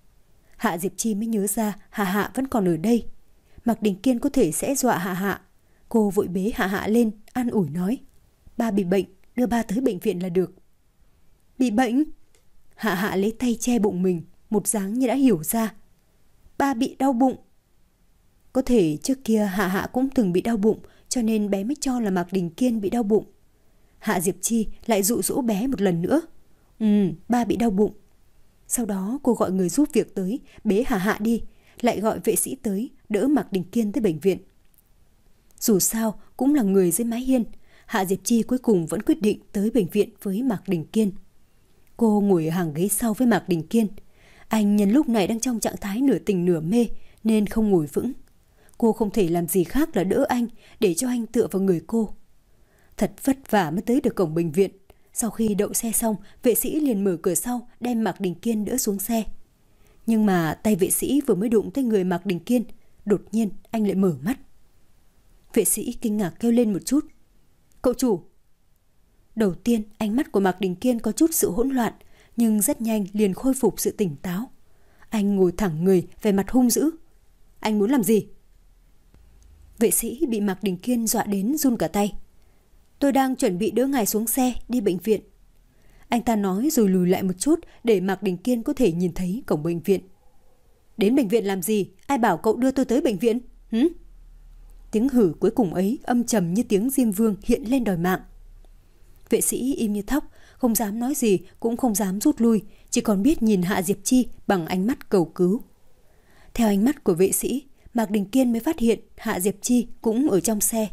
Hạ Diệp Chi mới nhớ ra Hạ Hạ vẫn còn ở đây. Mạc Đình Kiên có thể sẽ dọa Hạ Hạ. Cô vội bế Hạ Hạ lên, an ủi nói. Ba bị bệnh, đưa ba tới bệnh viện là được. Bị bệnh? Hạ Hạ lấy tay che bụng mình, một dáng như đã hiểu ra. Ba bị đau bụng. Có thể trước kia Hạ Hạ cũng từng bị đau bụng, cho nên bé mới cho là Mạc Đình Kiên bị đau bụng. Hạ Diệp Chi lại dụ dỗ bé một lần nữa. Ừ, ba bị đau bụng. Sau đó cô gọi người giúp việc tới, bế Hạ Hạ đi, lại gọi vệ sĩ tới, đỡ Mạc Đình Kiên tới bệnh viện. Dù sao cũng là người dưới mái hiên, Hạ Diệp Chi cuối cùng vẫn quyết định tới bệnh viện với Mạc Đình Kiên. Cô ngồi ở hàng ghế sau với Mạc Đình Kiên. Anh nhân lúc này đang trong trạng thái nửa tỉnh nửa mê nên không ngồi vững. Cô không thể làm gì khác là đỡ anh, để cho anh tựa vào người cô. Thật vất vả mới tới được cổng bệnh viện. Sau khi đậu xe xong, vệ sĩ liền mở cửa sau đem Mạc Đình Kiên đỡ xuống xe. Nhưng mà tay vệ sĩ vừa mới đụng tới người Mạc Đình Kiên, đột nhiên anh lại mở mắt. Vệ sĩ kinh ngạc kêu lên một chút. Cậu chủ! Đầu tiên ánh mắt của Mạc Đình Kiên có chút sự hỗn loạn, nhưng rất nhanh liền khôi phục sự tỉnh táo. Anh ngồi thẳng người, vẻ mặt hung dữ. Anh muốn làm gì? Vệ sĩ bị Mạc Đình Kiên dọa đến run cả tay. Tôi đang chuẩn bị đỡ ngài xuống xe đi bệnh viện. Anh ta nói rồi lùi lại một chút để Mạc Đình Kiên có thể nhìn thấy cổng bệnh viện. Đến bệnh viện làm gì? Ai bảo cậu đưa tôi tới bệnh viện? Hử? Tiếng hử cuối cùng ấy âm trầm như tiếng Diêm Vương hiện lên đòi mạng. Vệ sĩ im như thóc, không dám nói gì, cũng không dám rút lui, chỉ còn biết nhìn Hạ Diệp Chi bằng ánh mắt cầu cứu. Theo ánh mắt của vệ sĩ, Mạc Đình Kiên mới phát hiện Hạ Diệp Chi cũng ở trong xe.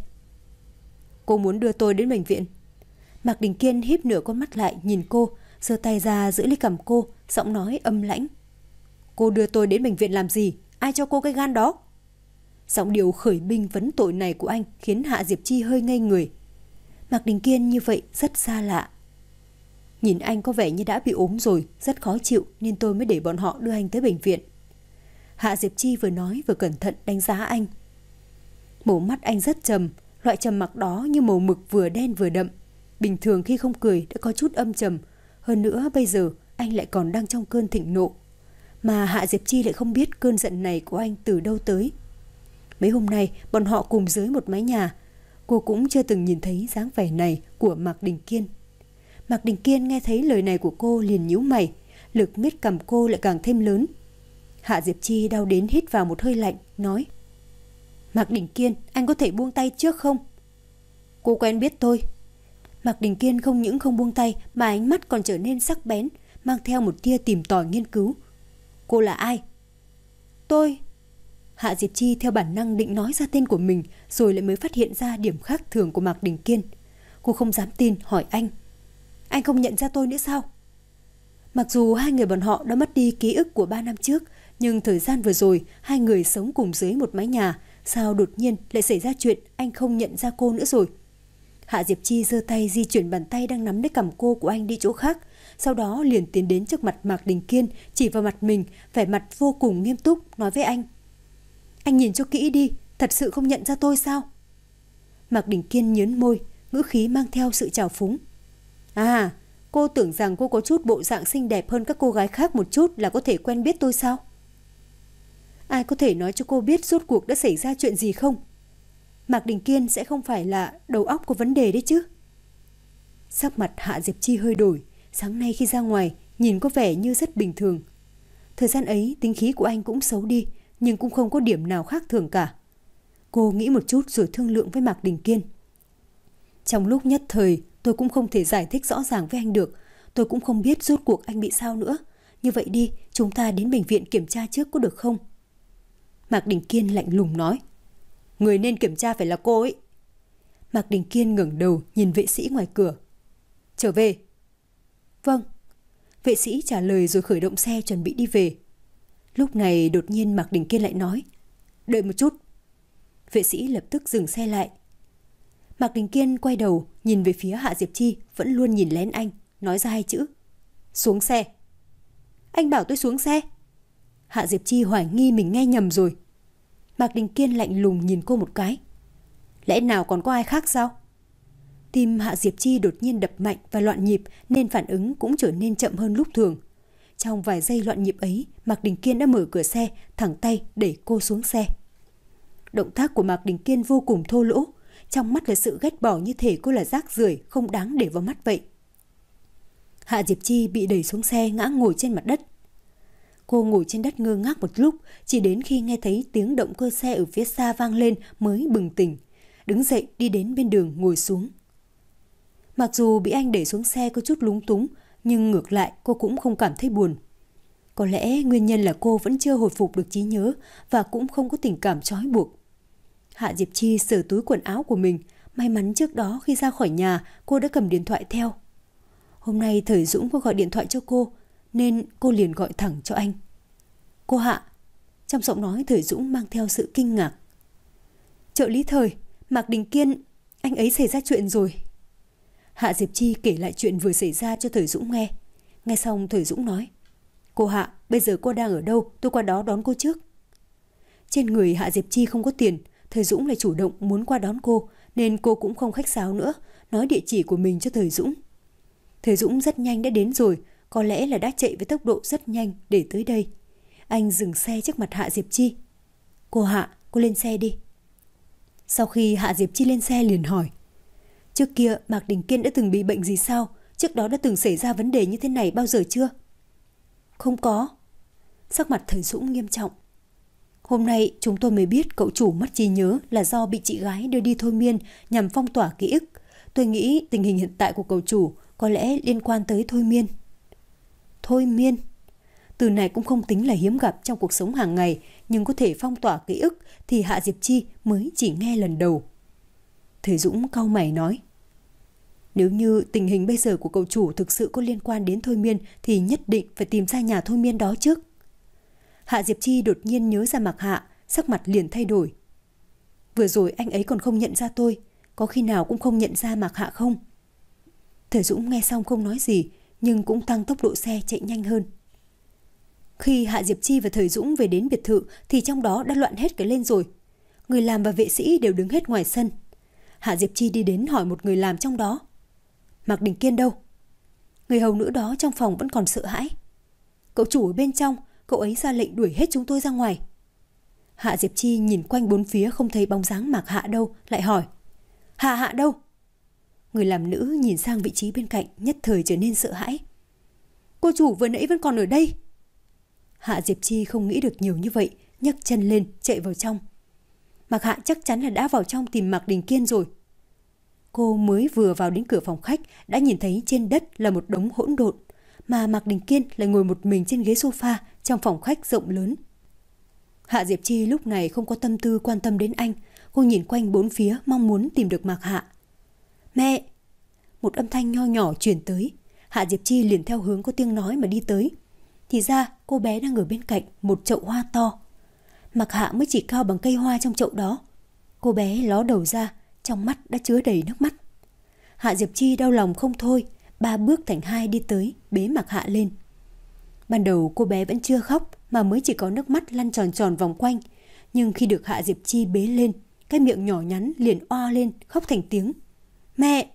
Cô muốn đưa tôi đến bệnh viện? Mạc Đình Kiên híp nửa con mắt lại nhìn cô, giơ tay ra giữ lấy cằm cô, giọng nói âm lãnh. Cô đưa tôi đến bệnh viện làm gì? Ai cho cô cái gan đó? Giọng điệu khởi binh vấn tội này của anh khiến Hạ Diệp Chi hơi ngây người. Mạc Đình Kiên như vậy rất xa lạ. Nhìn anh có vẻ như đã bị ốm rồi, rất khó chịu nên tôi mới để bọn họ đưa anh tới bệnh viện. Hạ Diệp Chi vừa nói vừa cẩn thận đánh giá anh. Màu mắt anh rất trầm, loại trầm mặc đó như màu mực vừa đen vừa đậm. Bình thường khi không cười đã có chút âm trầm, hơn nữa bây giờ anh lại còn đang trong cơn thịnh nộ. Mà Hạ Diệp Chi lại không biết cơn giận này của anh từ đâu tới. Mấy hôm nay bọn họ cùng dưới một mái nhà, cô cũng chưa từng nhìn thấy dáng vẻ này của Mạc Đình Kiên. Mạc Đình Kiên nghe thấy lời này của cô liền nhíu mày, lực miết cầm cô lại càng thêm lớn. Hạ Diệp Chi đau đến hít vào một hơi lạnh, nói: Mạc Đình Kiên, anh có thể buông tay trước không? Cô quen biết tôi. Mạc Đình Kiên không những không buông tay mà ánh mắt còn trở nên sắc bén, mang theo một tia tìm tòi nghiên cứu. Cô là ai? Tôi... Hạ Diệp Chi theo bản năng định nói ra tên của mình, rồi lại mới phát hiện ra điểm khác thường của Mạc Đình Kiên. Cô không dám tin hỏi anh: Anh không nhận ra tôi nữa sao? Mặc dù hai người bọn họ đã mất đi ký ức của ba năm trước, nhưng thời gian vừa rồi hai người sống cùng dưới một mái nhà, sao đột nhiên lại xảy ra chuyện anh không nhận ra cô nữa rồi? Hạ Diệp Chi giơ tay di chuyển bàn tay đang nắm lấy cằm cô của anh đi chỗ khác, sau đó liền tiến đến trước mặt Mạc Đình Kiên, chỉ vào mặt mình, vẻ mặt vô cùng nghiêm túc nói với anh: Anh nhìn cho kỹ đi, thật sự không nhận ra tôi sao? Mạc Đình Kiên nhớn môi, ngữ khí mang theo sự trào phúng. À, cô tưởng rằng cô có chút bộ dạng xinh đẹp hơn các cô gái khác một chút là có thể quen biết tôi sao? Ai có thể nói cho cô biết rốt cuộc đã xảy ra chuyện gì không? Mạc Đình Kiên sẽ không phải là đầu óc có vấn đề đấy chứ? Sắc mặt Hạ Diệp Chi hơi đổi, sáng nay khi ra ngoài nhìn có vẻ như rất bình thường. Thời gian ấy tính khí của anh cũng xấu đi, nhưng cũng không có điểm nào khác thường cả. Cô nghĩ một chút rồi thương lượng với Mạc Đình Kiên. Trong lúc nhất thời tôi cũng không thể giải thích rõ ràng với anh được. Tôi cũng không biết rốt cuộc anh bị sao nữa. Như vậy đi, chúng ta đến bệnh viện kiểm tra trước có được không? Mạc Đình Kiên lạnh lùng nói. Người nên kiểm tra phải là cô ấy. Mạc Đình Kiên ngẩng đầu nhìn vệ sĩ ngoài cửa. Trở về. Vâng. Vệ sĩ trả lời rồi khởi động xe chuẩn bị đi về. Lúc này đột nhiên Mạc Đình Kiên lại nói. Đợi một chút. Vệ sĩ lập tức dừng xe lại. Mạc Đình Kiên quay đầu nhìn về phía Hạ Diệp Chi, vẫn luôn nhìn lén anh, nói ra hai chữ. Xuống xe. Anh bảo tôi xuống xe. Hạ Diệp Chi hoài nghi mình nghe nhầm rồi. Mạc Đình Kiên lạnh lùng nhìn cô một cái. Lẽ nào còn có ai khác sao? Tim Hạ Diệp Chi đột nhiên đập mạnh và loạn nhịp nên phản ứng cũng trở nên chậm hơn lúc thường. Trong vài giây loạn nhịp ấy, Mạc Đình Kiên đã mở cửa xe, thẳng tay đẩy cô xuống xe. Động tác của Mạc Đình Kiên vô cùng thô lỗ, trong mắt là sự ghét bỏ như thể cô là rác rưởi không đáng để vào mắt vậy. Hạ Diệp Chi bị đẩy xuống xe ngã ngồi trên mặt đất. Cô ngồi trên đất ngơ ngác một lúc, chỉ đến khi nghe thấy tiếng động cơ xe ở phía xa vang lên mới bừng tỉnh. Đứng dậy đi đến bên đường ngồi xuống. Mặc dù bị anh đẩy xuống xe có chút lúng túng, nhưng ngược lại cô cũng không cảm thấy buồn. Có lẽ nguyên nhân là cô vẫn chưa hồi phục được trí nhớ và cũng không có tình cảm trói buộc. Hạ Diệp Chi sờ túi quần áo của mình. May mắn trước đó khi ra khỏi nhà cô đã cầm điện thoại theo. Hôm nay Thời Dũng có gọi điện thoại cho cô nên cô liền gọi thẳng cho anh. Cô Hạ. Trong giọng nói Thời Dũng mang theo sự kinh ngạc. Trợ lý Thời, Mạc Đình Kiên, anh ấy xảy ra chuyện rồi. Hạ Diệp Chi kể lại chuyện vừa xảy ra cho Thời Dũng nghe. Nghe xong Thời Dũng nói, cô Hạ, bây giờ cô đang ở đâu, tôi qua đó đón cô trước. Trên người Hạ Diệp Chi không có tiền, Thời Dũng lại chủ động muốn qua đón cô, nên cô cũng không khách sáo nữa, nói địa chỉ của mình cho Thời Dũng. Thời Dũng rất nhanh đã đến rồi, có lẽ là đã chạy với tốc độ rất nhanh để tới đây. Anh dừng xe trước mặt Hạ Diệp Chi. Cô Hạ, cô lên xe đi. Sau khi Hạ Diệp Chi lên xe liền hỏi, trước kia Mạc Đình Kiên đã từng bị bệnh gì sao? Trước đó đã từng xảy ra vấn đề như thế này bao giờ chưa? Không có. Sắc mặt Thời Dũng nghiêm trọng. Hôm nay chúng tôi mới biết cậu chủ mất trí nhớ là do bị chị gái đưa đi thôi miên nhằm phong tỏa ký ức. Tôi nghĩ tình hình hiện tại của cậu chủ có lẽ liên quan tới thôi miên. Thôi miên? Từ này cũng không tính là hiếm gặp trong cuộc sống hàng ngày, nhưng có thể phong tỏa ký ức thì Hạ Diệp Chi mới chỉ nghe lần đầu. Thời Dũng cau mày nói, nếu như tình hình bây giờ của cậu chủ thực sự có liên quan đến thôi miên thì nhất định phải tìm ra nhà thôi miên đó trước. Hạ Diệp Chi đột nhiên nhớ ra Mạc Hạ, sắc mặt liền thay đổi. Vừa rồi anh ấy còn không nhận ra tôi, có khi nào cũng không nhận ra Mạc Hạ không? Thời Dũng nghe xong không nói gì, nhưng cũng tăng tốc độ xe chạy nhanh hơn. Khi Hạ Diệp Chi và Thời Dũng về đến biệt thự thì trong đó đã loạn hết cả lên rồi. Người làm và vệ sĩ đều đứng hết ngoài sân. Hạ Diệp Chi đi đến hỏi một người làm trong đó, Mạc Đình Kiên đâu? Người hầu nữ đó trong phòng vẫn còn sợ hãi. Cậu chủ ở bên trong, cậu ấy ra lệnh đuổi hết chúng tôi ra ngoài. Hạ Diệp Chi nhìn quanh bốn phía không thấy bóng dáng Mạc Hạ đâu, lại hỏi, Hạ Hạ đâu? Người làm nữ nhìn sang vị trí bên cạnh, nhất thời trở nên sợ hãi. Cô chủ vừa nãy vẫn còn ở đây. Hạ Diệp Chi không nghĩ được nhiều như vậy, nhấc chân lên chạy vào trong. Mạc Hạ chắc chắn là đã vào trong tìm Mạc Đình Kiên rồi. Cô mới vừa vào đến cửa phòng khách đã nhìn thấy trên đất là một đống hỗn độn, mà Mạc Đình Kiên lại ngồi một mình trên ghế sofa trong phòng khách rộng lớn. Hạ Diệp Chi lúc này không có tâm tư quan tâm đến anh, cô nhìn quanh bốn phía mong muốn tìm được Mạc Hạ. Mẹ! Một âm thanh nho nhỏ truyền tới, Hạ Diệp Chi liền theo hướng có tiếng nói mà đi tới. Thì ra cô bé đang ở bên cạnh một chậu hoa to. Mạc Hạ mới chỉ cao bằng cây hoa trong chậu đó. Cô bé ló đầu ra, trong mắt đã chứa đầy nước mắt. Hạ Diệp Chi đau lòng không thôi, ba bước thành hai đi tới, bế Mạc Hạ lên. Ban đầu cô bé vẫn chưa khóc mà mới chỉ có nước mắt lăn tròn tròn vòng quanh. Nhưng khi được Hạ Diệp Chi bế lên, cái miệng nhỏ nhắn liền oa lên, khóc thành tiếng. Mẹ!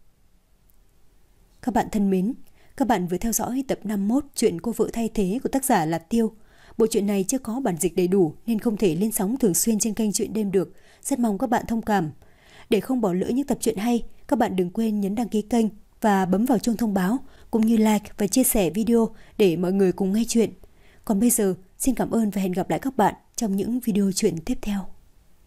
Các bạn thân mến, các bạn vừa theo dõi tập năm mươi mốt chuyện Cô Vợ Thay Thế của tác giả là Tiêu. Bộ truyện này chưa có bản dịch đầy đủ nên không thể lên sóng thường xuyên trên kênh Truyện Đêm được. Rất mong các bạn thông cảm. Để không bỏ lỡ những tập truyện hay, các bạn đừng quên nhấn đăng ký kênh và bấm vào chuông thông báo, cũng như like và chia sẻ video để mọi người cùng nghe chuyện. Còn bây giờ, xin cảm ơn và hẹn gặp lại các bạn trong những video truyện tiếp theo.